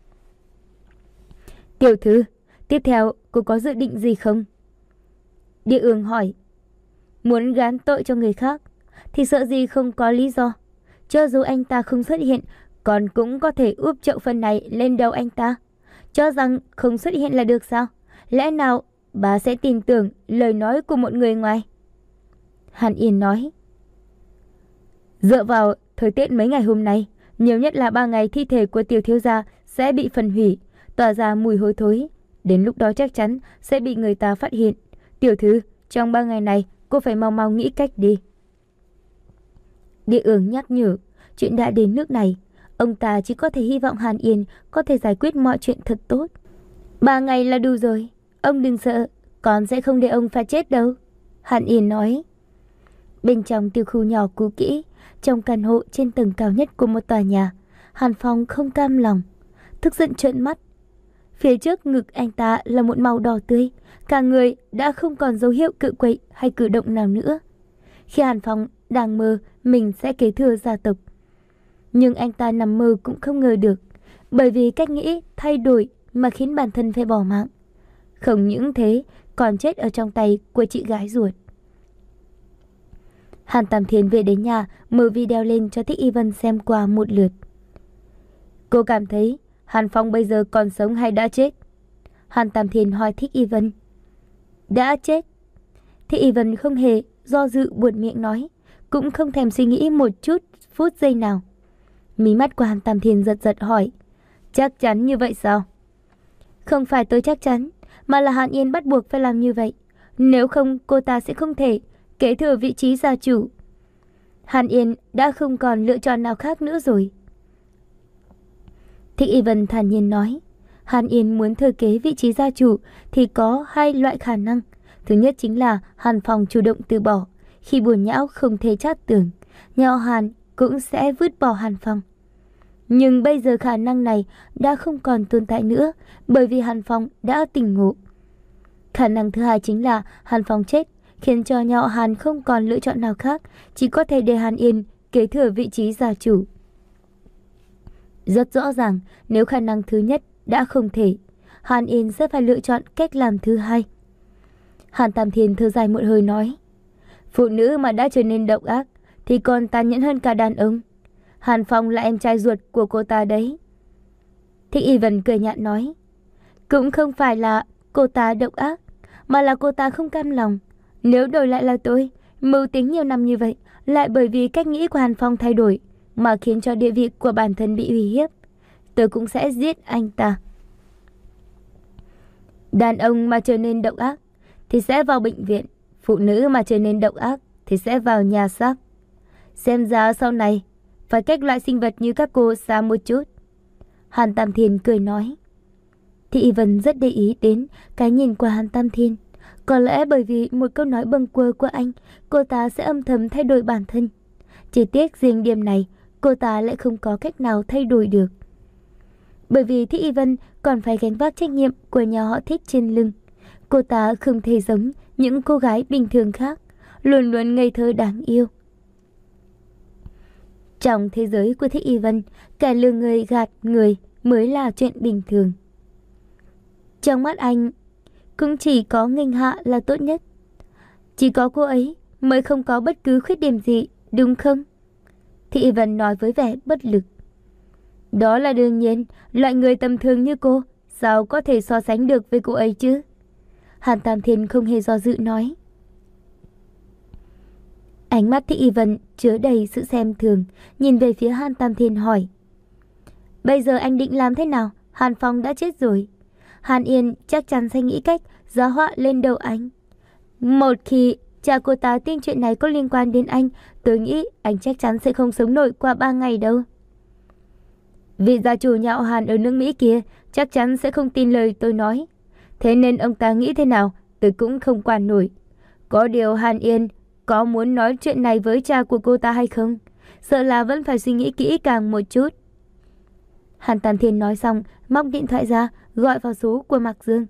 Tiểu thư, tiếp theo cô có dự định gì không? Địa Ương hỏi. Muốn gán tội cho người khác thì sợ gì không có lý do. Cho dù anh ta không xuất hiện, con cũng có thể úp chậu phân này lên đầu anh ta. Cho rằng không xuất hiện là được sao? Lẽ nào bà sẽ tin tưởng lời nói của một người ngoài? Hàn Yên nói. Dựa vào thời tiết mấy ngày hôm nay, nhiều nhất là ba ngày thi thể của tiểu thiếu gia sẽ bị phân hủy, tỏa ra mùi hôi thối. Đến lúc đó chắc chắn sẽ bị người ta phát hiện. Tiểu thư, trong ba ngày này cô phải mau mau nghĩ cách đi. Địa Ương nhắc nhở. Chuyện đã đến nước này, ông ta chỉ có thể hy vọng Hàn Yên có thể giải quyết mọi chuyện thật tốt. Ba ngày là đủ rồi. Ông đừng sợ, con sẽ không để ông phải chết đâu. Hàn Yên nói. Bên trong tiểu khu nhỏ cũ kỹ, trong căn hộ trên tầng cao nhất của một tòa nhà, Hàn Phong không cam lòng, tức giận trợn mắt. Phía trước ngực anh ta là một màu đỏ tươi, cả người đã không còn dấu hiệu cự quậy hay cử động nào nữa. Khi Hàn Phong đang mơ mình sẽ kế thừa gia tộc, nhưng anh ta nằm mơ cũng không ngờ được, bởi vì cách nghĩ thay đổi mà khiến bản thân phải bỏ mạng. Không những thế, còn chết ở trong tay của chị gái ruột. Hàn Tam Thiên về đến nhà, mở video lên cho Thích Y Vân xem qua một lượt. Cô cảm thấy Hàn Phong bây giờ còn sống hay đã chết? Hàn Tam Thiên hỏi Thích Y Vân. Đã chết. Thích Y Vân không hề do dự buột miệng nói, cũng không thèm suy nghĩ một chút phút giây nào. Mí mắt của Hàn Tam Thiên giật giật hỏi, chắc chắn như vậy sao? Không phải tôi chắc chắn, mà là Hàn Yên bắt buộc phải làm như vậy. Nếu không, cô ta sẽ không thể kế thừa vị trí gia chủ. Hàn Yên đã không còn lựa chọn nào khác nữa rồi. Thích Y Vân thản nhiên nói, Hàn Yên muốn thừa kế vị trí gia chủ thì có hai loại khả năng. Thứ nhất chính là Hàn Phong chủ động từ bỏ. Khi buồn nhão không thể chát tường, nhà họ Hàn cũng sẽ vứt bỏ Hàn Phong. Nhưng bây giờ khả năng này đã không còn tồn tại nữa, bởi vì Hàn Phong đã tỉnh ngộ. Khả năng thứ hai chính là Hàn Phong chết, khiến cho nhà họ Hàn không còn lựa chọn nào khác, chỉ có thể để Hàn Yên kế thừa vị trí gia chủ. Rất rõ ràng, nếu khả năng thứ nhất đã không thể, Hàn Yên sẽ phải lựa chọn cách làm thứ hai. Hàn Tam Thiên thở dài một hơi nói, phụ nữ mà đã trở nên độc ác thì còn tàn nhẫn hơn cả đàn ông. Hàn Phong là em trai ruột của cô ta đấy. Thích Y Vân cười nhạt nói, cũng không phải là cô ta độc ác, mà là cô ta không cam lòng. Nếu đổi lại là tôi, mưu tính nhiều năm như vậy, lại bởi vì cách nghĩ của Hàn Phong thay đổi mà khiến cho địa vị của bản thân bị uy hiếp, tôi cũng sẽ giết anh ta. Đàn ông mà trở nên độc ác thì sẽ vào bệnh viện, phụ nữ mà trở nên độc ác thì sẽ vào nhà xác. Xem ra sau này phải cách loại sinh vật như các cô xa một chút. Hàn Tam Thiên cười nói. Thị Y Vân rất để ý đến cái nhìn của Hàn Tam Thiên. Có lẽ bởi vì một câu nói bâng quơ của anh, cô ta sẽ âm thầm thay đổi bản thân. Chỉ tiếc riêng điểm này, cô ta lại không có cách nào thay đổi được. Bởi vì Thị Y Vân còn phải gánh vác trách nhiệm của nhà họ Thích trên lưng. Cô ta không thể giống những cô gái bình thường khác, luôn luôn ngây thơ đáng yêu. Trong thế giới của Thích Y Vân, kẻ lừa người gạt người mới là chuyện bình thường. Trong mắt anh, cũng chỉ có Nghênh Hạ là tốt nhất. Chỉ có cô ấy mới không có bất cứ khuyết điểm gì, đúng không? Thị Y Vân nói với vẻ bất lực. Đó là đương nhiên, loại người tầm thường như cô sao có thể so sánh được với cô ấy chứ? Hàn Tam Thiên không hề do dự nói. Ánh mắt Thị Y Vân chứa đầy sự xem thường, nhìn về phía Hàn Tam Thiên hỏi. Bây giờ anh định làm thế nào? Hàn Phong đã chết rồi. Hàn Yên chắc chắn sẽ nghĩ cách giáng họa lên đầu anh. Một khi cha cô ta tin chuyện này có liên quan đến anh, tôi nghĩ anh chắc chắn sẽ không sống nổi qua ba ngày đâu. Vị gia chủ nhà họ Hàn ở nước Mỹ kia chắc chắn sẽ không tin lời tôi nói. Thế nên ông ta nghĩ thế nào tôi cũng không quản nổi. Có điều Hàn Yên có muốn nói chuyện này với cha của cô ta hay không? Sợ là vẫn phải suy nghĩ kỹ càng một chút. Hàn Tam Thiên nói xong, móc điện thoại ra, gọi vào số của Mạc Dương.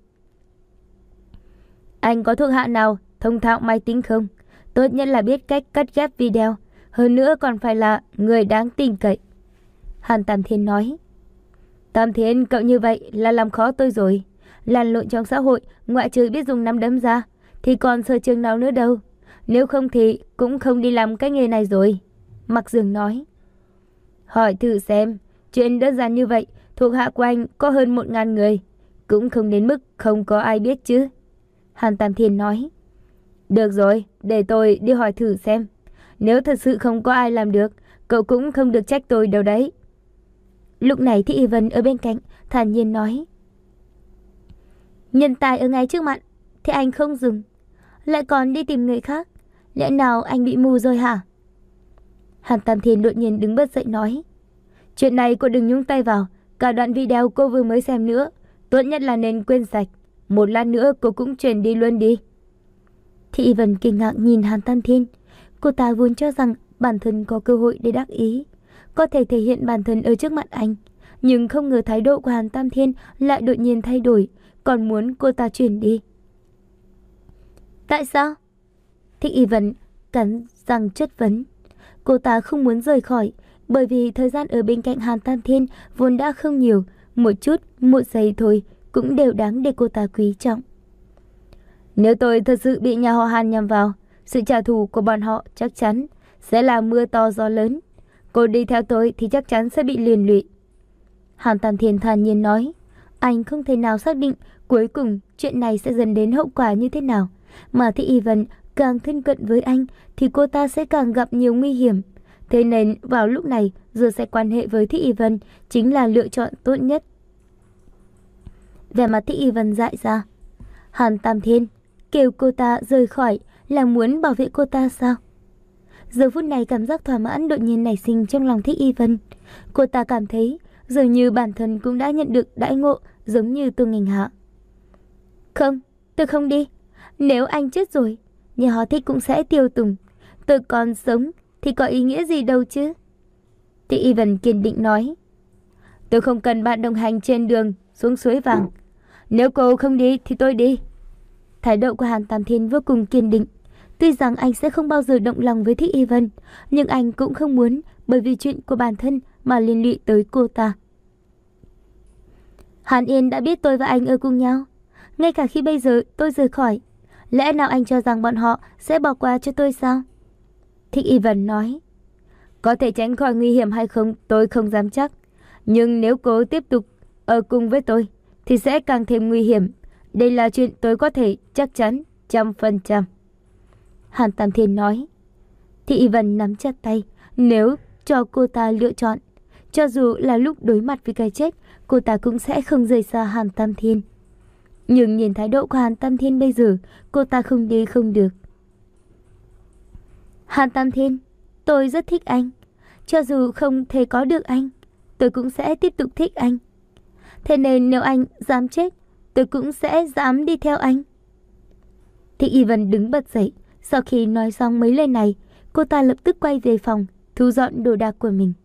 Anh có thuộc hạ nào thông thạo máy tính không? Tốt nhất là biết cách cắt ghép video, hơn nữa còn phải là người đáng tin cậy. Hàn Tam Thiên nói. Tam Thiên, cậu như vậy là làm khó tôi rồi. Lăn lộn trong xã hội, ngoại trừ biết dùng nắm đấm ra thì còn sở trường nào nữa đâu. Nếu không thì cũng không đi làm cái nghề này rồi. Mạc Dương nói. Hỏi thử xem, chuyện đơn giản như vậy, thuộc hạ của anh có hơn một ngàn người, cũng không đến mức không có ai biết chứ. Hàn Tam Thiên nói. Được rồi, để tôi đi hỏi thử xem. Nếu thật sự không có ai làm được, cậu cũng không được trách tôi đâu đấy. Lúc này Thị Y Vân ở bên cạnh thản nhiên nói. Nhân tài ở ngay trước mặt thì anh không dùng, lại còn đi tìm người khác. Lẽ nào anh bị mù rồi hả? Hàn Tam Thiên đột nhiên đứng bật dậy nói. Chuyện này cô đừng nhúng tay vào. Cả đoạn video cô vừa mới xem nữa, tốt nhất là nên quên sạch. Một lát nữa cô cũng truyền đi luôn đi. Thị Y Vân kinh ngạc nhìn Hàn Tam Thiên. Cô ta vốn cho rằng bản thân có cơ hội để đắc ý, có thể thể hiện bản thân ở trước mặt anh. Nhưng không ngờ thái độ của Hàn Tam Thiên lại đột nhiên thay đổi, còn muốn cô ta chuyển đi. Tại sao? Thị Y Vân cắn răng chất vấn. Cô ta không muốn rời khỏi, bởi vì thời gian ở bên cạnh Hàn Tam Thiên vốn đã không nhiều, một chút, một giây thôi cũng đều đáng để cô ta quý trọng. Nếu tôi thật sự bị nhà họ Hàn nhắm vào, sự trả thù của bọn họ chắc chắn sẽ là mưa to gió lớn. Cô đi theo tôi thì chắc chắn sẽ bị liên lụy. Hàn Tam Thiên thản nhiên nói. Anh không thể nào xác định cuối cùng chuyện này sẽ dẫn đến hậu quả như thế nào. Mà Thị Y Vân càng thân cận với anh thì cô ta sẽ càng gặp nhiều nguy hiểm. Thế nên vào lúc này giờ sẽ quan hệ với Thị Y Vân chính là lựa chọn tốt nhất. Vẻ mặt Thị Y Vân dại ra. Hàn Tam Thiên kêu cô ta rời khỏi là muốn bảo vệ cô ta sao? Giờ phút này cảm giác thỏa mãn đột nhiên nảy sinh trong lòng Thích Y Vân. Cô ta cảm thấy dường như bản thân cũng đã nhận được đãi ngộ giống như Tô Nghênh Hạ. Không, tôi không đi. Nếu anh chết rồi, nhà họ Thích cũng sẽ tiêu tùng. Tôi còn sống thì có ý nghĩa gì đâu chứ? Thích Y Vân kiên định nói. Tôi không cần bạn đồng hành trên đường xuống suối vàng. Nếu cô không đi thì tôi đi. Thái độ của Hàn Tam Thiên vô cùng kiên định. Tuy rằng anh sẽ không bao giờ động lòng với Thích Y Vân, nhưng anh cũng không muốn bởi vì chuyện của bản thân mà liên lụy tới cô ta. Hàn Yên đã biết tôi và anh ở cùng nhau. Ngay cả khi bây giờ tôi rời khỏi, lẽ nào anh cho rằng bọn họ sẽ bỏ qua cho tôi sao? Thích Y Vân nói. Có thể tránh khỏi nguy hiểm hay không tôi không dám chắc. Nhưng nếu cô tiếp tục ở cùng với tôi thì sẽ càng thêm nguy hiểm. Đây là chuyện tôi có thể chắc chắn trăm phần trăm. Hàn Tam Thiên nói. Thích Y Vân nắm chặt tay. Nếu cho cô ta lựa chọn, cho dù là lúc đối mặt với cái chết, cô ta cũng sẽ không rời xa Hàn Tam Thiên. Nhưng nhìn thái độ của Hàn Tam Thiên bây giờ, cô ta không đi không được. Hàn Tam Thiên, tôi rất thích anh. Cho dù không thể có được anh, tôi cũng sẽ tiếp tục thích anh. Thế nên nếu anh dám chết, tôi cũng sẽ dám đi theo anh. Thích Y Vân đứng bật dậy. Sau khi nói xong mấy lời này, cô ta lập tức quay về phòng, thu dọn đồ đạc của mình.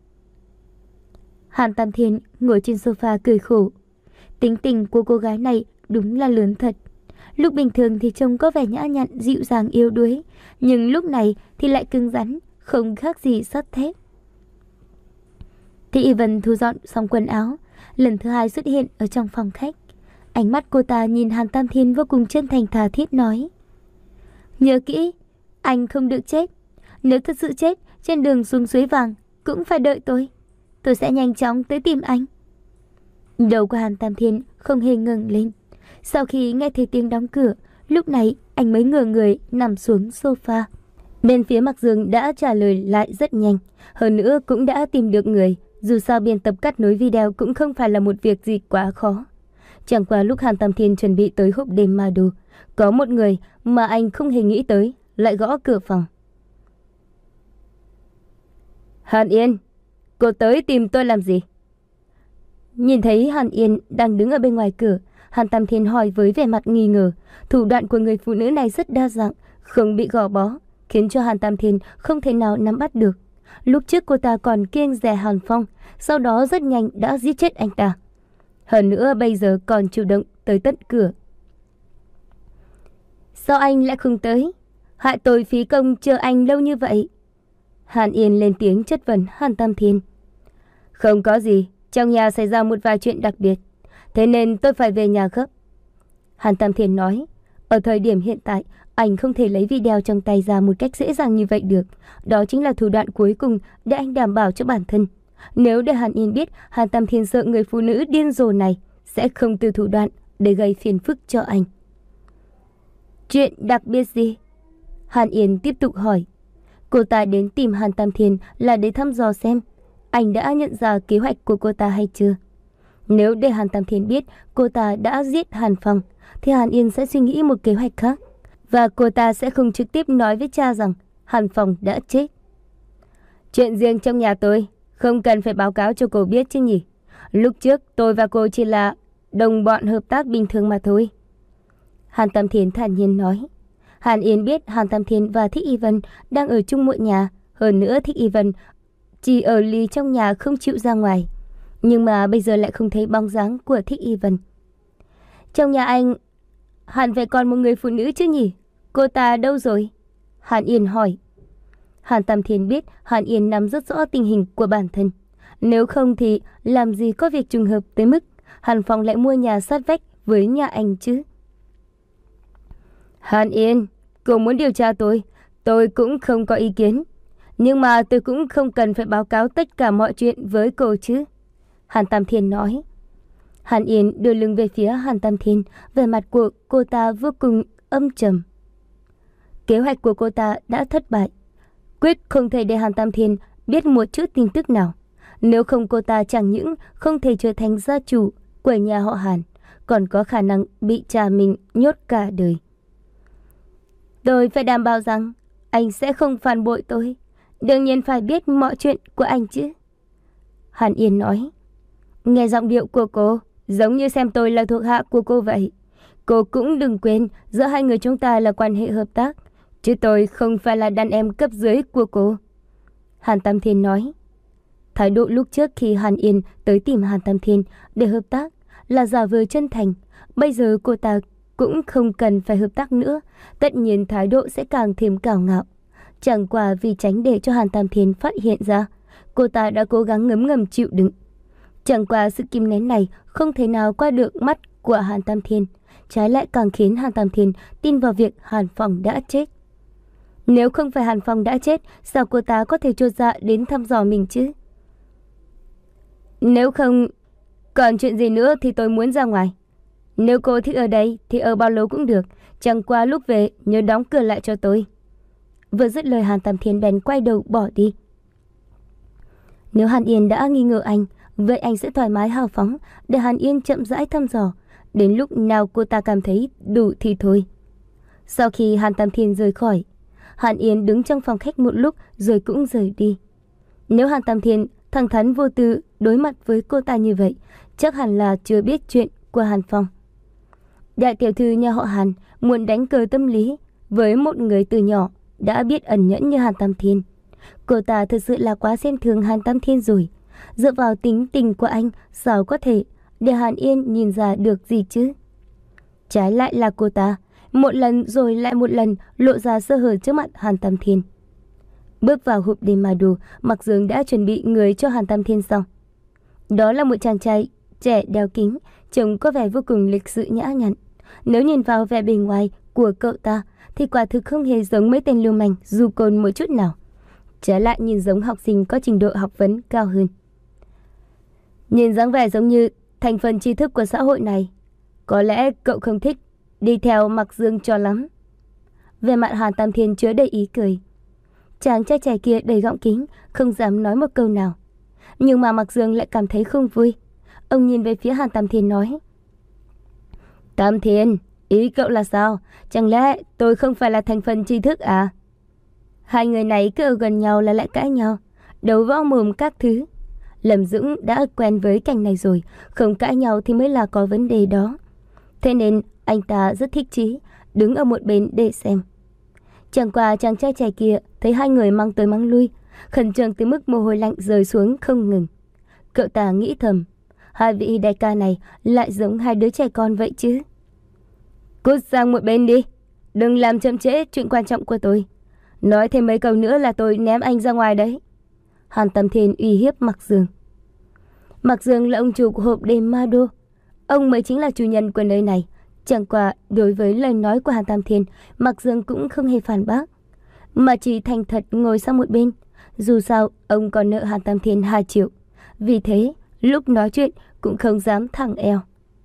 Hàn Tam Thiên ngồi trên sofa cười khổ. Tính tình của cô gái này đúng là lớn thật. Lúc bình thường thì trông có vẻ nhã nhặn, dịu dàng yếu đuối, nhưng lúc này thì lại cứng rắn, không khác gì sắt thép. Thích Y Vân thu dọn xong quần áo, lần thứ hai xuất hiện ở trong phòng khách. Ánh mắt cô ta nhìn Hàn Tam Thiên vô cùng chân thành tha thiết nói. Nhớ kỹ, anh không được chết. Nếu thật sự chết, trên đường xuống suối vàng cũng phải đợi tôi. Tôi sẽ nhanh chóng tới tìm anh. Đầu của Hàn Tam Thiên không hề ngẩng lên. Sau khi nghe thấy tiếng đóng cửa, lúc này anh mới ngửa người nằm xuống sofa. Bên phía Mạc Dương đã trả lời lại rất nhanh. Hơn nữa cũng đã tìm được người. Dù sao biên tập cắt nối video cũng không phải là một việc gì quá khó. Chẳng qua lúc Hàn Tam Thiên chuẩn bị tới hộp đêm ma đồ, có một người mà anh không hề nghĩ tới lại gõ cửa phòng. Hàn Yên, cô tới tìm tôi làm gì? Nhìn thấy Hàn Yên đang đứng ở bên ngoài cửa, Hàn Tam Thiên hỏi với vẻ mặt nghi ngờ. Thủ đoạn của người phụ nữ này rất đa dạng, không bị gò bó, khiến cho Hàn Tam Thiên không thể nào nắm bắt được. Lúc trước cô ta còn kiêng dè Hàn Phong, sau đó rất nhanh đã giết chết anh ta. Hơn nữa bây giờ còn chủ động tới tận cửa. Sao anh lại không tới? Hại tôi phí công chờ anh lâu như vậy. Hàn Yên lên tiếng chất vấn Hàn Tam Thiên. Không có gì, trong nhà xảy ra một vài chuyện đặc biệt, thế nên tôi phải về nhà gấp. Hàn Tam Thiên nói. Ở thời điểm hiện tại, anh không thể lấy video trong tay ra một cách dễ dàng như vậy được. Đó chính là thủ đoạn cuối cùng để anh đảm bảo cho bản thân. Nếu để Hàn Yên biết, Hàn Tam Thiên sợ người phụ nữ điên rồ này sẽ không từ thủ đoạn để gây phiền phức cho anh. Chuyện đặc biệt gì? Hàn Yên tiếp tục hỏi. Cô ta đến tìm Hàn Tam Thiên là để thăm dò xem anh đã nhận ra kế hoạch của cô ta hay chưa. Nếu để Hàn Tam Thiên biết cô ta đã giết Hàn Phong, thì Hàn Yên sẽ suy nghĩ một kế hoạch khác, và cô ta sẽ không trực tiếp nói với cha rằng Hàn Phong đã chết. Chuyện riêng trong nhà tôi không cần phải báo cáo cho cô biết chứ nhỉ? Lúc trước tôi và cô chỉ là đồng bọn hợp tác bình thường mà thôi. Hàn Tam Thiên thản nhiên nói. Hàn Yên biết Hàn Tam Thiên và Thích Y Vân đang ở chung một nhà. Hơn nữa Thích Y Vân chỉ ở lì trong nhà không chịu ra ngoài. Nhưng mà bây giờ lại không thấy bóng dáng của Thích Y Vân. Trong nhà anh hẳn phải còn một người phụ nữ chứ nhỉ? Cô ta đâu rồi? Hàn Yên hỏi. Hàn Tam Thiên biết Hàn Yên nắm rất rõ tình hình của bản thân. Nếu không thì làm gì có việc trùng hợp tới mức Hàn Phong lại mua nhà sát vách với nhà anh chứ? Hàn Yên, cô muốn điều tra tôi, tôi cũng không có ý kiến. Nhưng mà tôi cũng không cần phải báo cáo tất cả mọi chuyện với cô chứ. Hàn Tam Thiên nói. Hàn Yên đưa lưng về phía Hàn Tam Thiên, vẻ mặt của cô ta vô cùng âm trầm. Kế hoạch của cô ta đã thất bại. Quyết không thể để Hàn Tam Thiên biết một chút tin tức nào. Nếu không cô ta chẳng những không thể trở thành gia chủ của nhà họ Hàn, còn có khả năng bị cha mình nhốt cả đời. Tôi phải đảm bảo rằng anh sẽ không phản bội tôi. Đương nhiên phải biết mọi chuyện của anh chứ. Hàn Yên nói. Nghe giọng điệu của cô giống như xem tôi là thuộc hạ của cô vậy. Cô cũng đừng quên giữa hai người chúng ta là quan hệ hợp tác, chứ tôi không phải là đàn em cấp dưới của cô. Hàn Tam Thiên nói. Thái độ lúc trước khi Hàn Yên tới tìm Hàn Tam Thiên để hợp tác là giả vờ chân thành. Bây giờ cô ta cũng không cần phải hợp tác nữa, tất nhiên thái độ sẽ càng thêm cào ngạo. Chẳng qua vì tránh để cho Hàn Tam Thiên phát hiện ra, cô ta đã cố gắng ngấm ngầm chịu đựng. Chẳng qua sự kìm nén này không thể nào qua được mắt của Hàn Tam Thiên, trái lại càng khiến Hàn Tam Thiên tin vào việc Hàn Phong đã chết. Nếu không phải Hàn Phong đã chết, sao cô ta có thể trột dạ đến thăm dò mình chứ? Nếu không còn chuyện gì nữa thì tôi muốn ra ngoài. Nếu cô thích ở đây thì ở bao lâu cũng được, chẳng qua lúc về nhớ đóng cửa lại cho tôi. Vừa dứt lời, Hàn Tam Thiên bèn quay đầu bỏ đi. Nếu Hàn Yên đã nghi ngờ anh, vậy anh sẽ thoải mái hào phóng để Hàn Yên chậm rãi thăm dò, đến lúc nào cô ta cảm thấy đủ thì thôi. Sau khi Hàn Tam Thiên rời khỏi, Hàn Yên đứng trong phòng khách một lúc rồi cũng rời đi. Nếu Hàn Tam Thiên thẳng thắn vô tư đối mặt với cô ta như vậy, chắc hẳn là chưa biết chuyện của Hàn Phong. Đại tiểu thư nhà họ Hàn muốn đánh cờ tâm lý với một người từ nhỏ đã biết ẩn nhẫn như Hàn Tam Thiên. Cô ta thực sự là quá xem thường Hàn Tam Thiên rồi. Dựa vào tính tình của anh, sao có thể để Hàn Yên nhìn ra được gì chứ? Trái lại là cô ta một lần rồi lại một lần lộ ra sơ hở trước mặt Hàn Tam Thiên. Bước vào hộp đêm ma đồ, Mạc Dương đã chuẩn bị người cho Hàn Tam Thiên xong. Đó là một chàng trai trẻ đeo kính, trông có vẻ vô cùng lịch sự nhã nhặn. Nếu nhìn vào vẻ bề ngoài của cậu ta thì quả thực không hề giống mấy tên lưu manh du côn một chút nào. Trái lại nhìn giống học sinh có trình độ học vấn cao hơn. Nhìn dáng vẻ giống như thành phần tri thức của xã hội này. Có lẽ cậu không thích đi theo Mạc Dương cho lắm. Về mặt Hàn Tam Thiên chứa đầy ý cười. Chàng trai trẻ kia đầy gọng kính, không dám nói một câu nào. Nhưng mà Mạc Dương lại cảm thấy không vui. Ông nhìn về phía Hàn Tam Thiên nói: Tam Thiên, ý cậu là sao? Chẳng lẽ tôi không phải là thành phần tri thức à? Hai người này cứ ở gần nhau là lại cãi nhau, đấu võ mồm các thứ. Lâm Dũng đã quen với cảnh này rồi, không cãi nhau thì mới là có vấn đề đó. Thế nên anh ta rất thích chí, đứng ở một bên để xem. Chẳng qua chàng trai trẻ kia thấy hai người mang tới mang lui, khẩn trương tới mức mồ hôi lạnh rơi xuống không ngừng. Cậu ta nghĩ thầm, hai vị đại ca này lại giống hai đứa trẻ con vậy chứ. Cút sang một bên đi, đừng làm chậm trễ chuyện quan trọng của tôi. Nói thêm mấy câu nữa là tôi ném anh ra ngoài đấy. Hàn Tam Thiên uy hiếp Mạc Dương. Mạc Dương là ông chủ của hộp đêm ma đô, ông mới chính là chủ nhân của nơi này. Chẳng qua đối với lời nói của Hàn Tam Thiên, Mạc Dương cũng không hề phản bác, mà chỉ thành thật ngồi sang một bên. Dù sao ông còn nợ Hàn Tam Thiên hai triệu, vì thế lúc nói chuyện cũng không dám thẳng eo.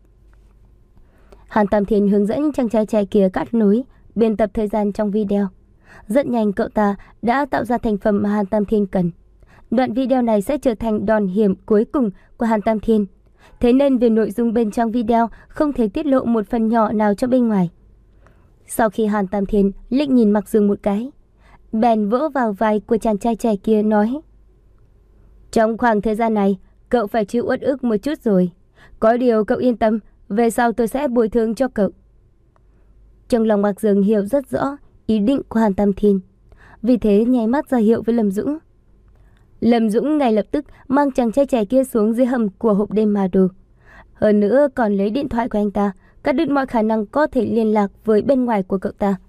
Hàn Tam Thiên hướng dẫn chàng trai trẻ kia cắt nối, biên tập thời gian trong video. Rất nhanh cậu ta đã tạo ra thành phẩm mà Hàn Tam Thiên cần. Đoạn video này sẽ trở thành đòn hiểm cuối cùng của Hàn Tam Thiên. Thế nên về nội dung bên trong video không thể tiết lộ một phần nhỏ nào cho bên ngoài. Sau khi Hàn Tam Thiên liếc nhìn Mạc Dương một cái, bèn vỗ vào vai của chàng trai trẻ kia nói: Trong khoảng thời gian này, cậu phải chịu uất ức một chút rồi. Có điều cậu yên tâm, về sau tôi sẽ bồi thường cho cậu. Trong lòng Mạc Dương hiểu rất rõ ý định của Hàn Tam Thiên, vì thế nháy mắt ra hiệu với Lâm Dũng. Lâm Dũng ngay lập tức mang chàng trai trẻ kia xuống dưới hầm của hộp đêm ma đồ. Hơn nữa còn lấy điện thoại của anh ta, cắt đứt mọi khả năng có thể liên lạc với bên ngoài của cậu ta.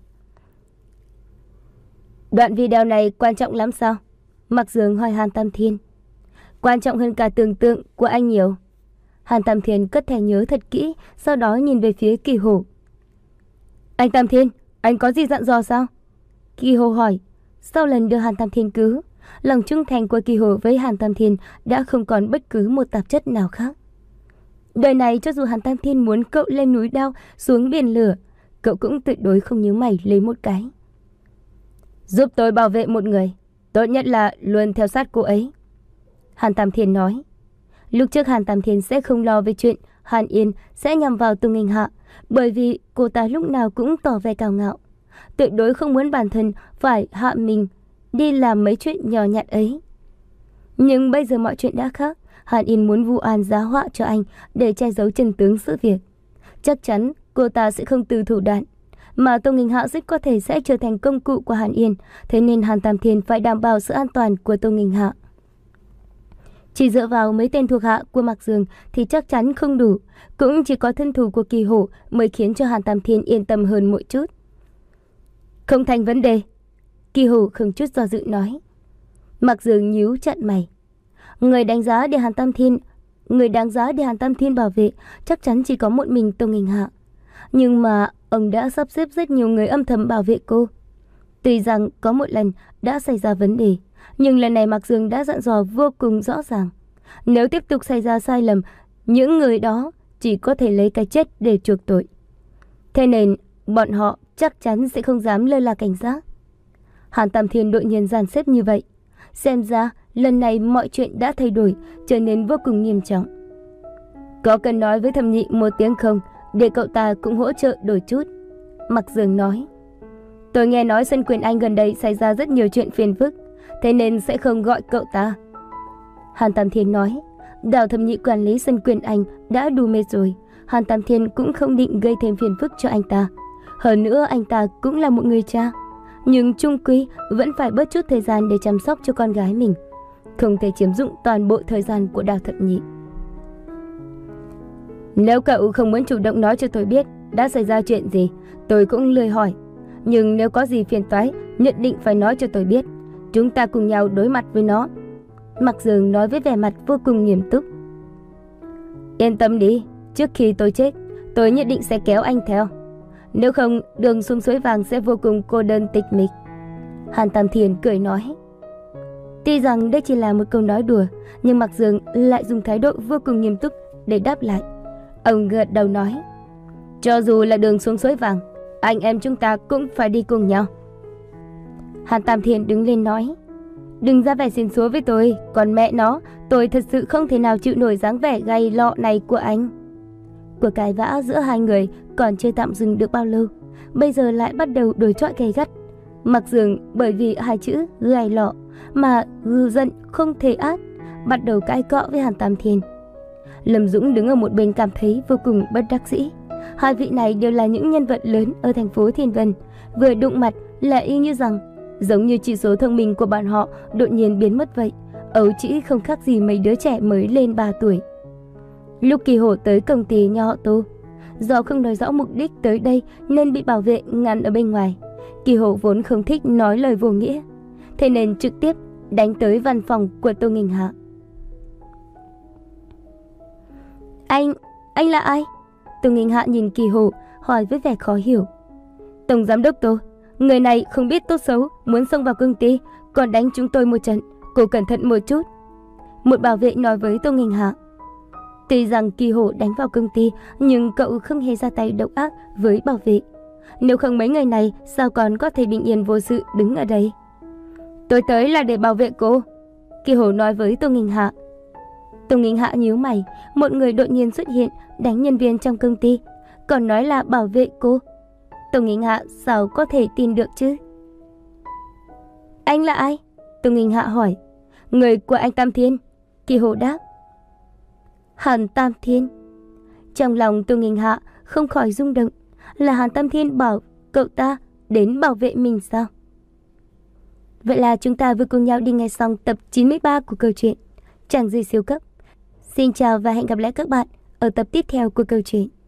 Đoạn video này quan trọng lắm sao? Mạc Dương hỏi Hàn Tam Thiên. Quan trọng hơn cả tưởng tượng của anh nhiều. Hàn Tam Thiên cất thẻ nhớ thật kỹ, sau đó nhìn về phía Kỳ Hổ. Anh Tam Thiên, anh có gì dặn dò sao? Kỳ Hổ hỏi. Sau lần đưa Hàn Tam Thiên cứu, lòng trung thành của Kỳ Hổ với Hàn Tam Thiên đã không còn bất cứ một tạp chất nào khác. Đời này cho dù Hàn Tam Thiên muốn cậu lên núi đao, xuống biển lửa, cậu cũng tuyệt đối không nhớ mày lấy một cái. Giúp tôi bảo vệ một người, tốt nhất là luôn theo sát cô ấy. Hàn Tam Thiên nói. Lúc trước Hàn Tam Thiên sẽ không lo về chuyện Hàn Yên sẽ nhằm vào Tô Nghênh Hạ, bởi vì cô ta lúc nào cũng tỏ vẻ cao ngạo, tuyệt đối không muốn bản thân phải hạ mình đi làm mấy chuyện nhỏ nhặt ấy. Nhưng bây giờ mọi chuyện đã khác. Hàn Yên muốn vu oan giá họa cho anh để che giấu chân tướng sự việc. Chắc chắn cô ta sẽ không từ thủ đoạn, mà Tô Nghênh Hạ rất có thể sẽ trở thành công cụ của Hàn Yên. Thế nên Hàn Tam Thiên phải đảm bảo sự an toàn của Tô Nghênh Hạ. Chỉ dựa vào mấy tên thuộc hạ của Mạc Dương thì chắc chắn không đủ, cũng chỉ có thân thủ của Kỳ Hổ mới khiến cho Hàn Tam Thiên yên tâm hơn một chút. Không thành vấn đề, Kỳ Hổ không chút do dự nói. Mạc Dương nhíu chặt mày. Người đánh giá để Hàn Tam Thiên, người đáng giá để Hàn Tam Thiên bảo vệ chắc chắn chỉ có một mình Tô Nghinh Hạ. Nhưng mà ông đã sắp xếp rất nhiều người âm thầm bảo vệ cô. Tuy rằng có một lần đã xảy ra vấn đề, nhưng lần này Mạc Dương đã dặn dò vô cùng rõ ràng. Nếu tiếp tục xảy ra sai lầm, những người đó chỉ có thể lấy cái chết để chuộc tội. Thế nên bọn họ chắc chắn sẽ không dám lơ là cảnh giác. Hàn Tam Thiên đột nhiên dàn xếp như vậy, xem ra lần này mọi chuyện đã thay đổi, trở nên vô cùng nghiêm trọng. Có cần nói với Thẩm Nhị một tiếng không, để cậu ta cũng hỗ trợ đổi chút, Mạc Dương nói. Tôi nghe nói sân Quyền Anh gần đây xảy ra rất nhiều chuyện phiền phức, thế nên sẽ không gọi cậu ta. Hàn Tam Thiên nói. Đào Thẩm Nhị quản lý sân Quyền Anh đã đủ mệt rồi, Hàn Tam Thiên cũng không định gây thêm phiền phức cho anh ta. Hơn nữa anh ta cũng là một người cha, nhưng chung quy vẫn phải bớt chút thời gian để chăm sóc cho con gái mình, không thể chiếm dụng toàn bộ thời gian của Đào Thẩm Nhị. Nếu cậu không muốn chủ động nói cho tôi biết đã xảy ra chuyện gì, tôi cũng lười hỏi. Nhưng nếu có gì phiền toái, nhất định phải nói cho tôi biết. Chúng ta cùng nhau đối mặt với nó, Mạc Dương nói với vẻ mặt vô cùng nghiêm túc. Yên tâm đi, trước khi tôi chết, tôi nhất định sẽ kéo anh theo. Nếu không, đường xuống suối vàng sẽ vô cùng cô đơn tịch mịch. Hàn Tam Thiên cười nói. Tuy rằng đây chỉ là một câu nói đùa, nhưng Mạc Dương lại dùng thái độ vô cùng nghiêm túc để đáp lại. Ông gật đầu nói. Cho dù là đường xuống suối vàng, anh em chúng ta cũng phải đi cùng nhau. Hàn Tam Thiên đứng lên nói. Đừng ra vẻ xin số với tôi, còn mẹ nó, tôi thật sự không thể nào chịu nổi dáng vẻ gay lọ này của anh. Cuộc cãi vã giữa hai người còn chưa tạm dừng được bao lâu, bây giờ lại bắt đầu đối chọi gay gắt. Mạc Dương bởi vì hai chữ gay lọ mà gừ giận không thể át, bắt đầu cãi cọ với Hàn Tam Thiên. Lâm Dũng đứng ở một bên cảm thấy vô cùng bất đắc dĩ. Hai vị này đều là những nhân vật lớn ở thành phố Thiên Vân, vừa đụng mặt là y như rằng giống như chỉ số thông minh của bọn họ đột nhiên biến mất vậy. Ấu chỉ không khác gì mấy đứa trẻ mới lên ba tuổi. Lúc Kỳ Hổ tới công ty nhà họ Tô, do không nói rõ mục đích tới đây nên bị bảo vệ ngăn ở bên ngoài. Kỳ Hổ vốn không thích nói lời vô nghĩa, thế nên trực tiếp đánh tới văn phòng của Tô Nghinh Hạ. Anh, anh là ai? Tô Nghinh Hạ nhìn Kỳ Hổ hỏi với vẻ khó hiểu. Tổng giám đốc Tô, người này không biết tốt xấu, muốn xông vào công ty, còn đánh chúng tôi một trận, cô cẩn thận một chút. Một bảo vệ nói với Tô Nghinh Hạ. Tuy rằng Kỳ Hổ đánh vào công ty, nhưng cậu không hề ra tay độc ác với bảo vệ. Nếu không mấy người này, sao còn có thể bình yên vô sự đứng ở đây? Tôi tới là để bảo vệ cô, Kỳ Hổ nói với Tô Nghinh Hạ. Tô Nghinh Hạ nhíu mày, một người đột nhiên xuất hiện đánh nhân viên trong công ty, còn nói là bảo vệ cô. Tô Nghinh Hạ sao có thể tin được chứ? Anh là ai? Tô Nghinh Hạ hỏi. Người của anh Tam Thiên, Kỳ Hổ đáp. Hàn Tam Thiên. Trong lòng Tô Nghinh Hạ không khỏi rung động, là Hàn Tam Thiên bảo cậu ta đến bảo vệ mình sao? Vậy là chúng ta vừa cùng nhau đi nghe xong tập chín mươi ba của câu chuyện Chàng Rể Siêu Cấp. Xin chào và hẹn gặp lại các bạn ở tập tiếp theo của câu chuyện.